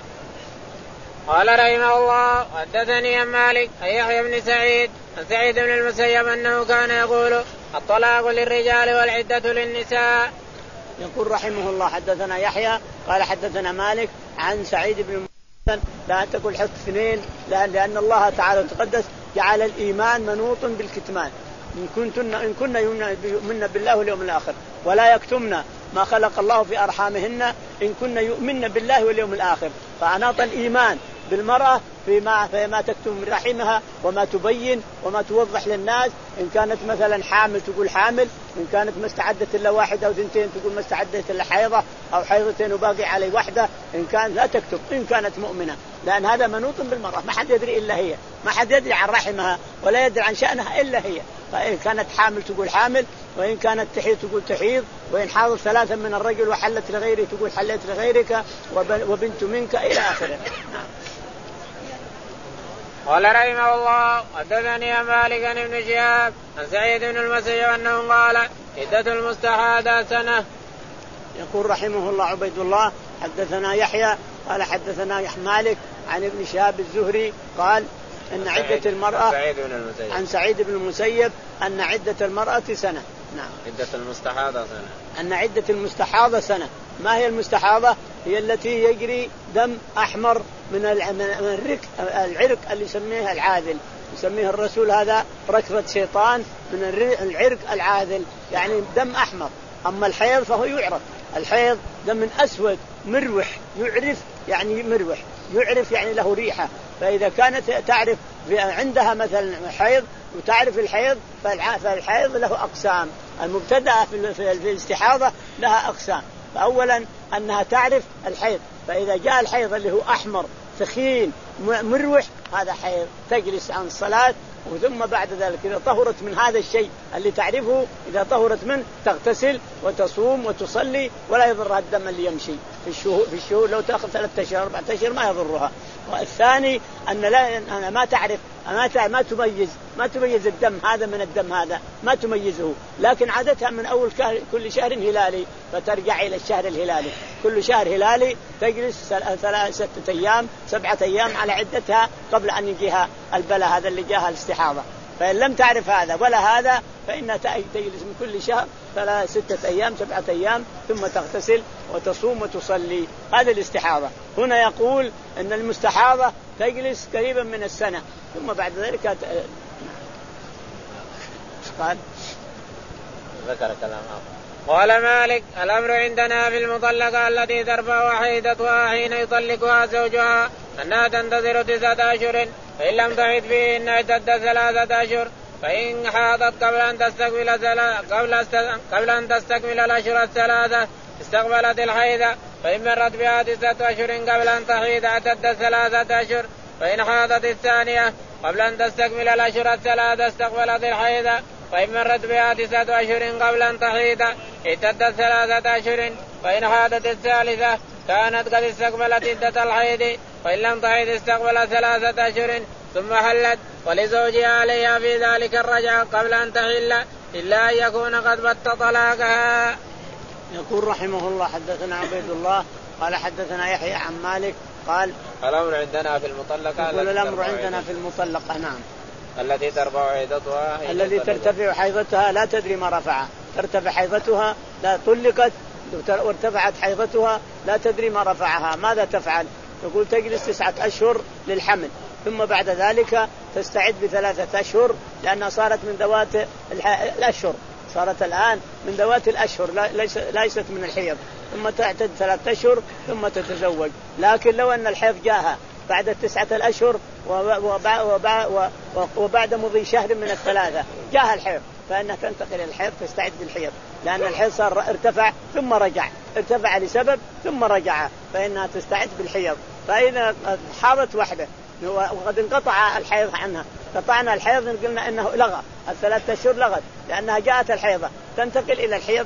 Speaker 1: قال رحمه الله حدثني عن مالك عن يحيى بن سعيد عن سعيد بن المسيب أنه كان يقول الطلاق للرجال والعدة للنساء.
Speaker 2: يقول رحمه الله حدثنا يحيى قال حدثنا مالك عن سعيد بن المسيب. لا تقول حط اثنين لأن الله تعالى تقدس جعل الإيمان منوط بالكتمان. إن كنتن إن كنا يؤمن بالله واليوم الآخر ولا يكتمن ما خلق الله في أرحامهن إن كنا يؤمن بالله واليوم الآخر. فأناط الإيمان بالمرأة فيما فيما تكتم من رحمها وما تبين وما توضح للناس. إن كانت مثلا حامل تقول حامل، إن كانت ما استعدت إلا واحدة أو اثنتين تقول ما استعدت إلا حيضة أو حيضتين وباقي علي واحدة. إن كانت لا تكتب إن كانت مؤمنة، لأن هذا منوط بالمرأة ما حد يدري إلا هي، ما حد يدري عن رحمها ولا يدري عن شأنها إلا هي. فإن كانت حامل تقول حامل، وإن كانت تحيض تقول تحيض، وإن حاضر ثلاثة من الرجل وحلت لغيره تقول حلت لغيرك وبنت منك إلى آخره.
Speaker 1: قال رحمه الله حدثني مالك عن ابن شهاب عن سعيد بن المسيب أنه قال عدة المستحاضة سنة.
Speaker 2: يقول رحمه الله عبيد الله حدثنا يحيى قال حدثنا مالك عن ابن شهاب الزهري قال أن عدة المرأة عن سعيد بن المسيب أن عدة المرأة سنة. نعم.
Speaker 1: عدة المستحاضة سنة.
Speaker 2: أن عدة المستحاضة سنة. ما هي المستحاضة؟ هي التي يجري دم أحمر من العرق العرق اللي يسميه العاذل، يسميه الرسول هذا ركضة شيطان من العرق العاذل، يعني دم أحمر. أما الحيض فهو يعرف، الحيض دم أسود مروح يعرف، يعني مروح يعرف يعني له ريحة. فإذا كانت تعرف عندها مثلا حيض وتعرف الحيض فالحيض له أقسام. المبتدأ في الاستحاضة لها أقسام. فأولا أنها تعرف الحيض، فإذا جاء الحيض اللي هو أحمر ثخين مروح هذا حيض تجلس عن الصلاة، وثم بعد ذلك إذا طهرت من هذا الشيء اللي تعرفه إذا طهرت منه تغتسل وتصوم وتصلي ولا يضرها الدم اللي يمشي في الشهور في الشهور لو تأخذ ثلاثة أشهر أربعة أشهر ما يضرها. والثاني أن لا أنا ما تعرف ما ما تميز ما تميز الدم هذا من الدم هذا ما تميزه، لكن عادتها من أول كل شهر هلالي فترجع إلى الشهر الهلالي، كل شهر هلالي تجلس ثلاثة أيام سبعة أيام على عدتها قبل أن يجيها البلاء هذا اللي جاها الاستحاضة. فإن لم تعرف هذا ولا هذا فإنها تجلس من كل شهر ثلاثة ستة أيام سبعة أيام ثم تغتسل وتصوم وتصلي. هذا الاستحاضة. هنا يقول أن المستحاضة تجلس قريبا من السنة ثم بعد ذلك قال
Speaker 1: ذكر كلام آخر. قال مالك الأمر عندنا في المطلقة التي ترفع حيضتها حين يطلقها زوجها أنها تنتظر تسعة أشهر، فإن لم تعد فيهن اعتدت ثلاثة أشهر، فإن حاضت قبل أن تستكمل قبل قبل أن تستكمل الأشهر الثلاثة استقبلت الحيض، فإن مرت بها تسعة أشهر قبل أن تحيض اعتدت ثلاثة أشهر، فإن حاضت الثانية قبل أن تستكمل الأشهر الثلاثة استقبلت الحيض، فإن مرت بها تسعة أشهر قبل أن تحيض اعتدت ثلاثة أشهر، فإن حاضت الثالثة كانت قد استقبلت عدة الحيض، فإن لم تحيض استقبلت ثلاثة أشهر ثم حلت، ولزوجها عليها في ذلك الرجعة قبل أن تحل إلا أن يكون قد بت طلاقها.
Speaker 2: يقول رحمه الله حدثنا عبيد الله قال حدثنا يحيى عن مالك قال
Speaker 1: الأمر عندنا في المطلقة
Speaker 2: يقول الأمر عندنا في المطلقة نعم
Speaker 1: التي ترفع حيضتها
Speaker 2: الذي ترتفع حيضتها لا تدري ما رفعها ترتفع حيضتها لا طلقت وارتفعت حيضتها لا تدري ما رفعها ماذا تفعل؟ يقول تجلس تسعة أشهر للحمل ثم بعد ذلك تستعد بثلاثة أشهر لأنها صارت من ذوات الأشهر صارت الآن من ذوات الأشهر ليست من الحيض ثم تعتد ثلاثة أشهر ثم تتزوج. لكن لو أن الحيض جاءها بعد التسعة الأشهر وبعد مضي شهر من الثلاثة جاءها الحيض فإنها تنتقل إلى الحيض تستعد بالحيض لأن الحيض صار ارتفع ثم رجع ارتفع لسبب ثم رجع فإنها تستعد بالحيض. فإذا حاضت وحده وقد انقطع الحيض عنها قطعنا الحيض قلنا إنه لغى الثلاثة أشهر لغت لأنها جاءت الحيضة تنتقل إلى الحيض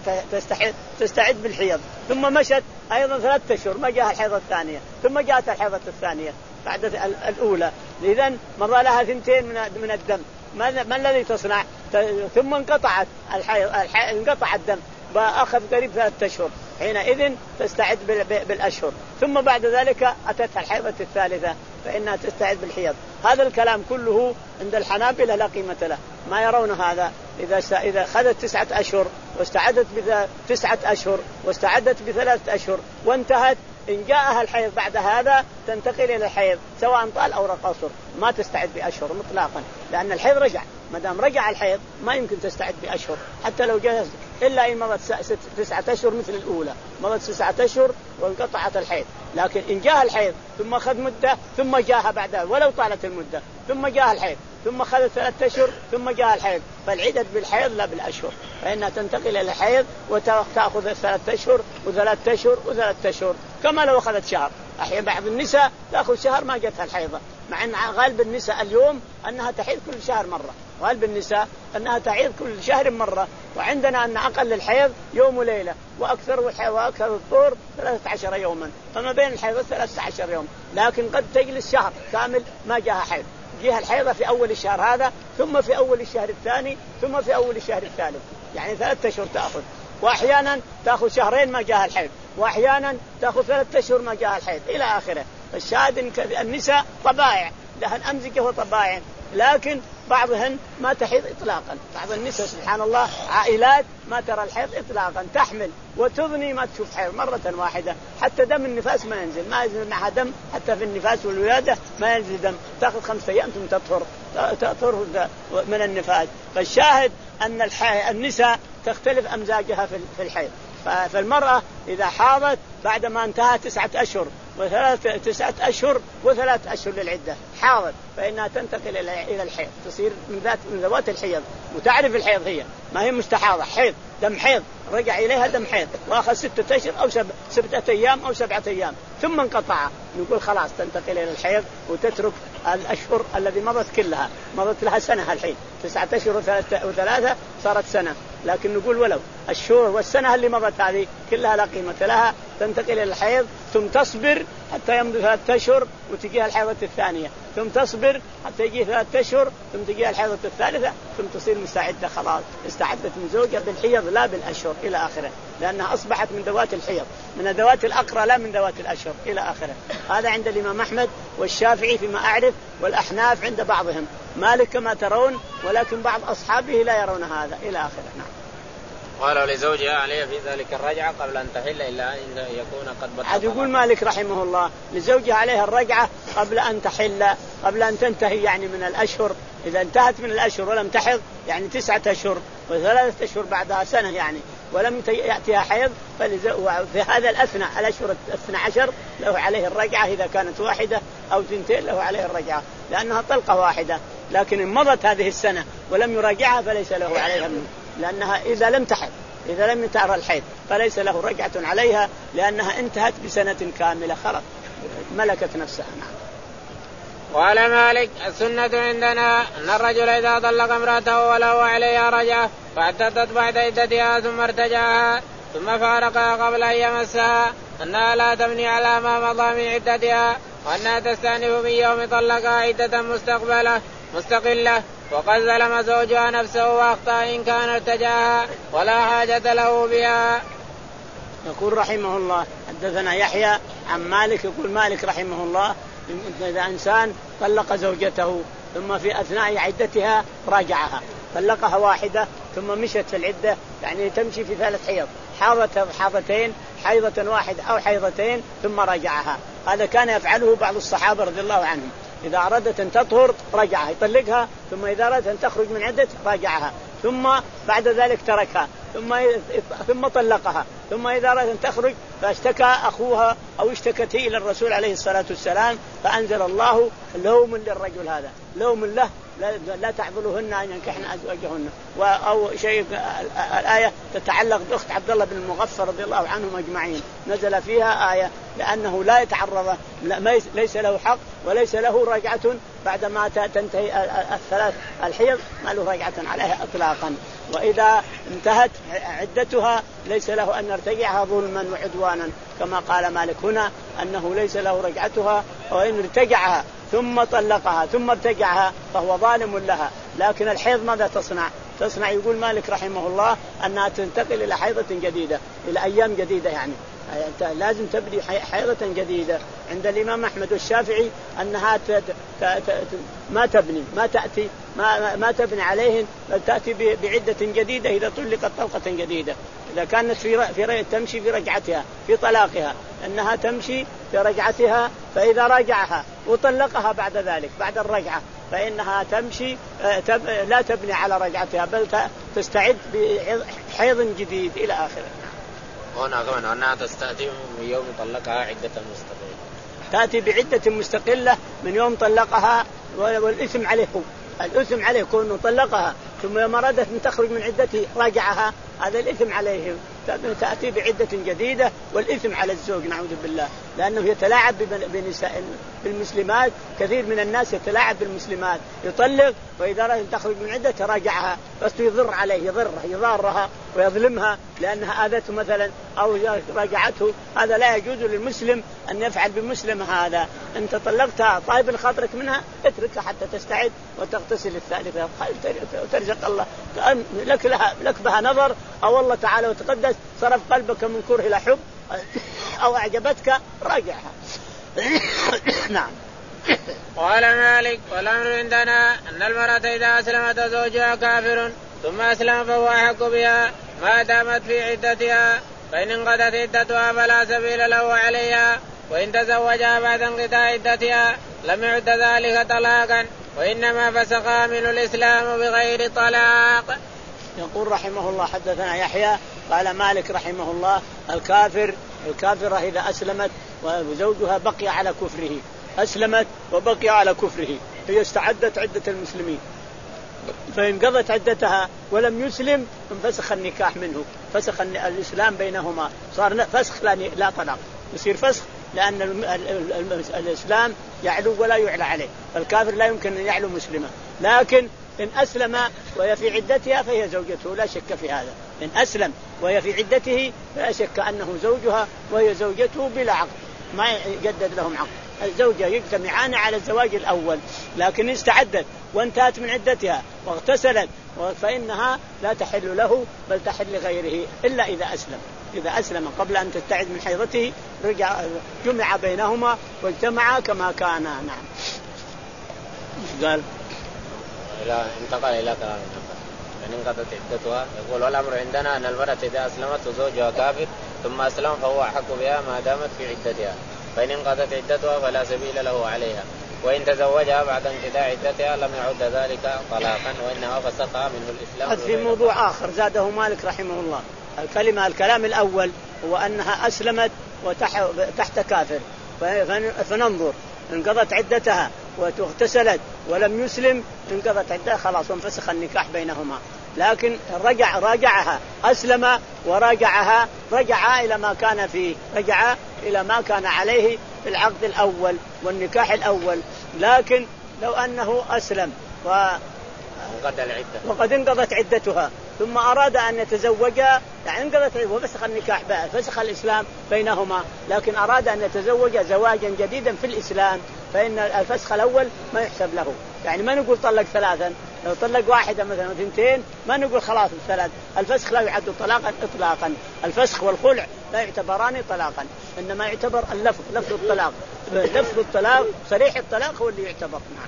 Speaker 2: تستعد بالحيض ثم مشت أيضا ثلاثة أشهر ما جاء الحيضة الثانية ثم جاءت الحيضة الثانية بعد الأولى إذن مضى لها ثنتين من الدم ما الذي تصنع؟ ثم انقطعت الحيض انقطع الدم وأخذ قريب ثلاثة أشهر حينئذ تستعد بالأشهر ثم بعد ذلك أتتها الحيضة الثالثة فإنها تستعد بالحيض. هذا الكلام كله عند الحنابلة لا قيمة له ما يرون هذا إذا إذا خذت تسعة أشهر واستعدت بتسعة أشهر واستعدت بثلاثة أشهر وانتهت إن جاءها الحيض بعد هذا تنتقل إلى الحيض سواء طال أو قصر ما تستعد بأشهر مطلقا لأن الحيض رجع ما دام رجع الحيض ما يمكن تستعد بأشهر حتى لو جاء إلا إن مضت تسعة أشهر مثل الأولى مضت تسعة أشهر وانقطعت الحيض. لكن إن جاء الحيض ثم أخذ مدة ثم جاءها بعدها ولو طالت المدة ثم جاء الحيض ثم أخذ ثلاثة أشهر ثم جاء الحيض فالعدد بالحيض لا بالأشهر فإنها تنتقل إلى الحيض وتأخذ ثلاثة أشهر وثلاثة أشهر وثلاثة أشهر كما لو أخذت شهر. أحيانا بعض النساء تأخذ شهر ما جتها الحيضة مع أن غالب النساء اليوم أنها تحيض كل شهر مرة غالب النساء أنها تعيض كل شهر مرة وعندنا أن أقل الحيض يوم وليلة وأكثر وأكثر الطهر ثلاثة عشر يوما فما بين الحيض ثلاثة عشر يوم. لكن قد تجلس شهر كامل ما جاءها حيض جاءها الحيضة في أول الشهر هذا ثم في أول الشهر الثاني ثم في أول الشهر الثالث يعني ثلاثة أشهر تأخذ وأحيانا تأخذ شهرين ما جاءها الحيض وأحيانا تأخذ ثلاثة أشهر ما جاءها الحيض إلى آخره. فالشاهد إن النساء طبائع لهن أمزجة وطبائع لكن بعضهن ما تحيض إطلاقا. بعض النساء سبحان الله عائلات ما ترى الحيض إطلاقا تحمل وتغني ما تشوف حيض مرة واحدة حتى دم النفاس ما ينزل ما ينزل معها دم حتى في النفاس والولادة ما ينزل دم تأخذ خمسة أيام ثم تطهر تطهر من النفاس. فالشاهد أن النساء تختلف أمزاجها في الحيض. فالمرأة إذا حاضت بعد ما انتهى تسعة أشهر وثلاثة تسعة أشهر وثلاث أشهر للعدة حاضت فإنها تنتقل إلى الحيض تصير من ذات من ذوات الحيض وتعرف الحيض هي ما هي مستحاضة حيض دم حيض رجع إليها دم حيض وأخذ ستة أشهر أو سب سبعة أيام أو سبعة أيام ثم انقطع نقول خلاص تنتقل إلى الحيض وتترك الأشهر الذي مضت كلها مضت لها سنة الحين تسعة أشهر وثلاثة صارت سنة. لكن نقول ولو الشهور والسنة اللي مضت هذه كلها لا قيمة لها تنتقل إلى الحيض ثم تصبر حتى يمضي ثلاثة أشهر وتجيها الحيضة الثانية ثم تصبر حتى يجي ثلاثة أشهر ثم تجيها الحيضة الثالثة ثم تصير مستعدة خلاص استعدت من زوجها بالحيض لا بالأشهر إلى آخره لأنها أصبحت من ذوات الحيض من ذوات الأقرى لا من ذوات الأشهر إلى آخره. هذا عند الإمام أحمد والشافعي فيما أعرف والأحناف عند بعضهم مالك كما ترون ولكن بعض أصحابه لا يرون هذا إلى آخره. نعم.
Speaker 1: قال لزوجها عليه في ذلك الرجعة قبل أن تحل إلا أن يكون قد بطل.
Speaker 2: عاد يقول مالك رحمه الله لزوجها عليها الرجعة قبل أن تحل قبل أن تنتهي يعني من الأشهر إذا انتهت من الأشهر ولم تحض يعني تسعة أشهر وثلاثة أشهر بعدها سنة يعني ولم يأتيها حيض ففي هذا الأثناء الأشهر الاثنى عشر له عليه الرجعة إذا كانت واحدة أو تنتين له عليه الرجعة لأنها طلقة واحدة. لكن إن مضت هذه السنة ولم يراجعها فليس له عليها منه لأنها إذا لم تحض إذا لم يتعرى الحيض فليس له رجعة عليها لأنها انتهت بسنة كاملة خلاص ملكت نفسها. نعم.
Speaker 1: قال مالك السنة عندنا أن الرجل إذا طلق امرأته وله عليها رجعة فاعتدت بعد عدتها ثم ارتجعها ثم فارقها قبل أن يمسها أنها لا تبني على ما مضى من عدتها وأنها تستأنف من يوم طلقها عدة مستقبلة مستقلة وقد ظلم زوجها نفسه وأخطأ إن كان ارتجعها ولا حاجة له بها.
Speaker 2: يقول رحمه الله حدثنا يحيى عن مالك يقول مالك رحمه الله إذا إنسان طلق زوجته ثم في أثناء عدتها راجعها طلقها واحدة ثم مشت في العدة يعني تمشي في ثلاث حيض حاضت حاضتين حيضة واحدة أو حيضتين ثم راجعها. هذا كان يفعله بعض الصحابة رضي الله عنهم إذا أرادت أن تطهر رجعها يطلقها ثم إذا أرادت أن تخرج من عدة راجعها ثم بعد ذلك تركها ثم ثم طلقها ثم إذا أرادت أن تخرج فاشتكى أخوها أو اشتكت إلى الرسول عليه الصلاة والسلام فأنزل الله لوم للرجل هذا لوم له لا, لا تعذلوهن أن ينكحن أزواجهن أو شيء. الآية تتعلق بأخت عبد الله بن المغفر رضي الله عنهم أجمعين نزل فيها آية لأنه لا يتعرض ليس له حق وليس له رجعة بعدما تنتهي الثلاث الحيض ما له رجعة عليها إطلاقا وإذا انتهت عدتها ليس له أن يرتجعها ظلما وعدوانا كما قال مالك هنا أنه ليس له رجعتها وإن ارتجعها ثم طلقها ثم ارتجعها فهو ظالم لها. لكن الحيض ماذا تصنع؟ تصنع يقول مالك رحمه الله أنها تنتقل إلى حيضة جديدة إلى أيام جديدة يعني لازم تبدي حيضة جديدة. عند الإمام أحمد والشافعي أنها ما تبني ما تأتي ما, ما تبني عليهن بل تأتي بعدة جديدة إذا طلقت طلقة جديدة. إذا كانت في في تمشي في رجعتها في طلاقها أنها تمشي في رجعتها فإذا راجعها وطلقها بعد ذلك بعد الرجعة فإنها تمشي لا تبني على رجعتها بل تستعد بحيض جديد إلى آخره.
Speaker 1: هنا كمان أنها تستأتي من يوم طلقها عدة مستقلة
Speaker 2: تأتي بعدة مستقلة من يوم طلقها والإثم عليه الإثم عليه كونه طلقها ثم يوم أرادت أن تخرج من عدته راجعها هذا الإثم عليه تأتي بعدة جديدة والإثم على الزوج نعوذ بالله لأنه يتلاعب بنساء بالمسلمات. كثير من الناس يتلاعب بالمسلمات يطلق وإذا أراد أن تخرج من عدته راجعها بس يضر عليه يضرها يضارها ويظلمها لأنها آذته مثلا أو راجعته. هذا لا يجوز للمسلم أن يفعل بمسلم هذا. أنت طلقتها طيب خاطرك منها اتركها حتى تستعد وتغتسل الثالثة وترزق الله لك لها لك بها نظر أو الله تعالى وتقدس صرف قلبك من كره إلى حب أو أعجبتك راجعها. نعم.
Speaker 1: قال مالك والأمر عندنا أن المرأة إذا أسلمت زوجها كافر ثم أسلم فهو أحق بها ما دامت في عدتها فإن انقضت عدتها فلا سبيل له عليها وإن تزوجها بعد انقضاء عدتها لم يعد ذلك طلاقا وإنما فسخها من الإسلام بغير طلاق.
Speaker 2: يقول رحمه الله حدثنا يحيى قال مالك رحمه الله الكافر الكافرة إذا أسلمت وزوجها بقي على كفره أسلمت وبقي على كفره هي استعدت عدة المسلمين فإن قضت عدتها ولم يسلم انفسخ النكاح منه فسخ الإسلام بينهما صار فسخ لا طلاق يصير فسخ لأن الإسلام يعلو ولا يعلى عليه فالكافر لا يمكن أن يعلو مسلمة. لكن إن أسلم وهي في عدتها فهي زوجته لا شك في هذا. إن أسلم وهي في عدته لا شك أنه زوجها وهي زوجته بلا عقد ما يجدد لهم عقد. الزوجة يجتمعان على الزواج الأول لكن استعدت وانتهت من عدتها واغتسلت فإنها لا تحل له بل تحل لغيره إلا إذا أسلم. إذا أسلم قبل أن تستعد من حيضته رجع جمع بينهما واجتمعا كما كانا. نعم. قال
Speaker 1: لا انتقل إلى كلام فإن انقضت عدتها يقول والأمر عندنا أن المرأة إذا أسلمت وزوجها كافر ثم أسلم فهو أحق بها ما دامت في عدتها فإن انقضت عدتها فلا سبيل له عليها وإن تزوجها بعد انقضاء عدتها لم يعد ذلك طلاقا وإنما فسخها منه الإسلام.
Speaker 2: هذا في موضوع آخر زاده مالك رحمه الله. الكلمة الكلام الأول هو أنها أسلمت وتحت كافر فننظر انقضت عدتها واغتسلت ولم يسلم انقضت عدتها خلاص وانفسخ النكاح بينهما. لكن رجع راجعها أسلم وراجعها رجع إلى ما كان فيه رجع إلى ما كان عليه في العقد الأول والنكاح الأول. لكن لو أنه أسلم و وقد انقضت عدتها ثم أراد أن يتزوجها يعني انقضت عدتها وفسخ النكاح بقى فسخ الإسلام بينهما لكن أراد أن يتزوج زواجا جديدا في الإسلام فإن الفسخ الأول ما يحسب له. يعني ما نقول طلق ثلاثا لو طلق واحدة مثلا وثنتين ما نقول خلاص الثلاث، الفسخ لا يعد طلاقا إطلاقا، الفسخ والخلع لا يعتبران طلاقا، إنما يعتبر اللفظ، لفظ الطلاق، لفظ الطلاق صريح الطلاق هو اللي يعتبر. نعم.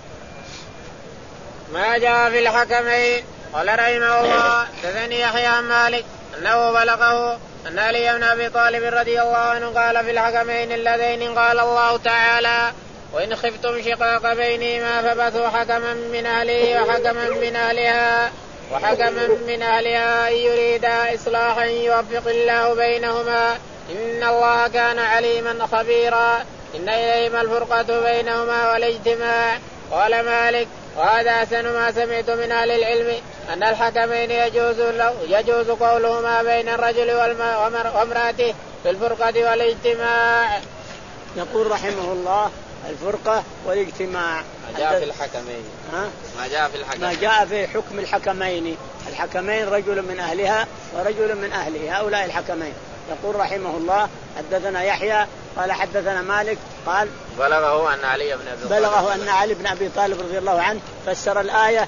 Speaker 1: ما جاء في الحكمين. قال رحمه الله حدثني يحيى عن مالك أنه بلغه أن علي بن أبي طالب رضي الله عنه قال في الحكمين اللذين قال الله تعالى وإن خفتم شقاق بينهما فبثوا حكما من أهله وحكما من أهلها وحكما من أهلها إن يريدا إصلاحا يوفق الله بينهما إن الله كان عليما خبيرا إن إليهما الفرقة بينهما والاجتماع. قال مالك وهذا أحسن ما سمعت من أهل العلم أن الحكمين يجوز, يجوز قولهما بين الرجل وامرأته في الفرقة والاجتماع.
Speaker 2: يقول رحمه الله الفرقة والاجتماع.
Speaker 1: ما جاء في الحكمين.
Speaker 2: ها؟
Speaker 1: ما جاء في الحكمين.
Speaker 2: ما جاء في حكم الحكمين، الحكمين رجل من أهلها ورجل من أهله، هؤلاء الحكمين. يقول رحمه الله حدثنا يحيى قال حدثنا مالك قال
Speaker 1: بلغه أن علي بن أبي
Speaker 2: بلغه أن علي بن أبي طالب رضي الله عنه فسر الآية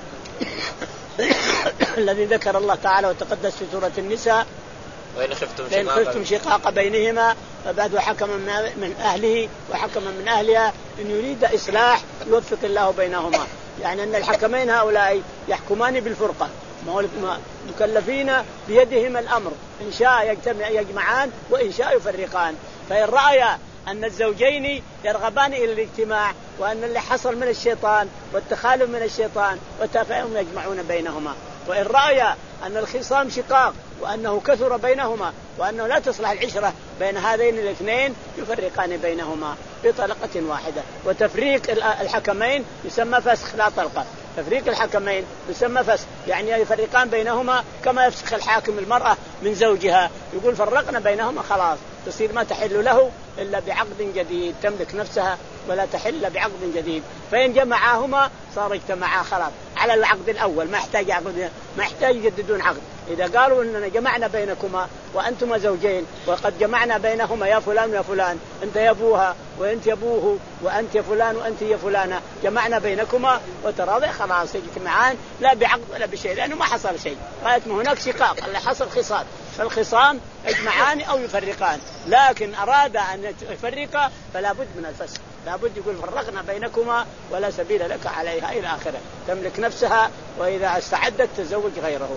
Speaker 2: الذي ذكر الله تعالى وتقدس في سورة النساء
Speaker 1: وإن خفتم,
Speaker 2: وإن خفتم شقاق بينهما فبعد حكما من أهله وحكما من أهلها إن يريد إصلاح يوفق الله بينهما. يعني أن الحكمين هؤلاء يحكمان بالفرقة، مكلفين بيدهم الأمر، إن شاء يجتمع يجمعان وإن شاء يفرقان. فإن رأيا أن الزوجين يرغبان إلى الاجتماع وأن اللي حصل من الشيطان والتخالف من الشيطان وتفاهم يجمعون بينهما، وإن رأيا أن الخصام شقاق وأنه كثر بينهما وأنه لا تصلح العشرة بين هذين الاثنين يفرقان بينهما بطلقة واحدة. وتفريق الحكمين يسمى فسخ لا طلقة، تفريق الحكمين يسمى فسخ، يعني يفرقان بينهما كما يفسخ الحاكم المرأة من زوجها، يقول فرقنا بينهما خلاص تصير ما تحل له إلا بعقد جديد، تملك نفسها ولا تحل بعقد جديد. فإن جمعاهما صار اجتمعا خلاص على العقد الأول، ما يحتاج عقد، ما يحتاج يجددون عقد. إذا قالوا إننا جمعنا بينكما وأنتما زوجين وقد جمعنا بينهما يا فلان يا فلان، أنت يا أبوها وأنت يا أبوه وأنت يا فلان وأنت يا فلانة، جمعنا بينكما وتراضي خلاص يجتمعان لا بعقد ولا بشيء، لأنه ما حصل شيء. رأيت ما هناك شقاق، اللي حصل خصام، فالخصام يجمعان أو يفرقان. لكن أراد أن يفرق فلا بد من الفسخ، لا بد يقول فرقنا بينكما ولا سبيل لك عليها إلى آخره، تملك نفسها وإذا استعدت تزوج غيره.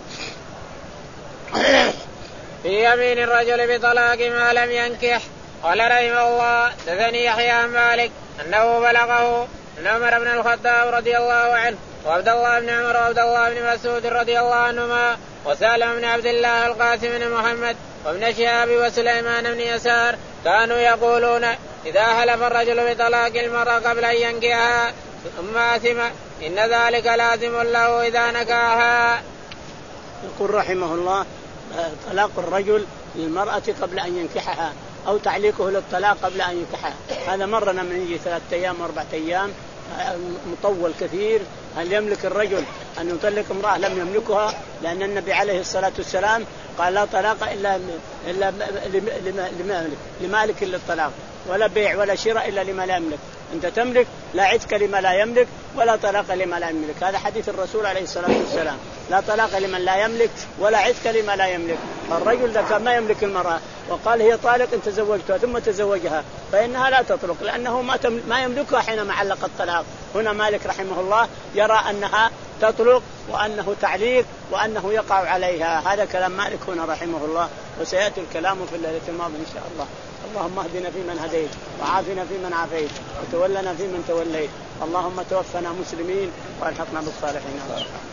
Speaker 1: في يمين الرجل بطلاق ما لم ينكح. قال رحمه الله حدثني يحيى عن مالك أنه بلغه أن عمر بن الخطاب رضي الله عنه وعبد الله بن عمر وعبد الله بن مسعود رضي الله عنهما وسالم بن عبد الله القاسم بن محمد وابن شهاب وسليمان بن يسار كانوا يقولون إذا حلف الرجل بطلاق المرأة قبل أن ينكحها ثم آثم إن ذلك لازم له إذا نكحها.
Speaker 2: يقول رحمه الله طلاق الرجل للمرأة قبل أن ينكحها أو تعليقه للطلاق قبل أن ينكحها، هذا مرنا من يجي ثلاثة أيام أربعة أيام مطول كثير. هل يملك الرجل أن يطلق امرأة لم يملكها؟ لأن النبي عليه الصلاة والسلام قال لا طلاق إلا إلا لمالك للطلاق، ولا بيع ولا شراء إلا لما لا يملك. أنت تملك لا عتق لما لا يملك ولا طلاق لما لا يملك، هذا حديث الرسول عليه الصلاة والسلام، لا طلاق لمن لا يملك ولا عتق لما لا يملك. الرجل ذا ما يملك المرأة وقال هي طالق إن تزوجتها ثم تزوجها فإنها لا تطلق لأنه ما ما يملكها حينما علق الطلاق. هنا مالك رحمه الله يرى أنها تطلق وأنه تعليق وأنه يقع عليها، هذا كلام مالك هنا رحمه الله، وسيأتي الكلام في الليلة الماضية إن شاء الله. اللهم اهدنا فيمن هديت وعافنا فيمن عافيت وتولنا فيمن توليت، اللهم توفنا مسلمين والحقنا بالصالحين.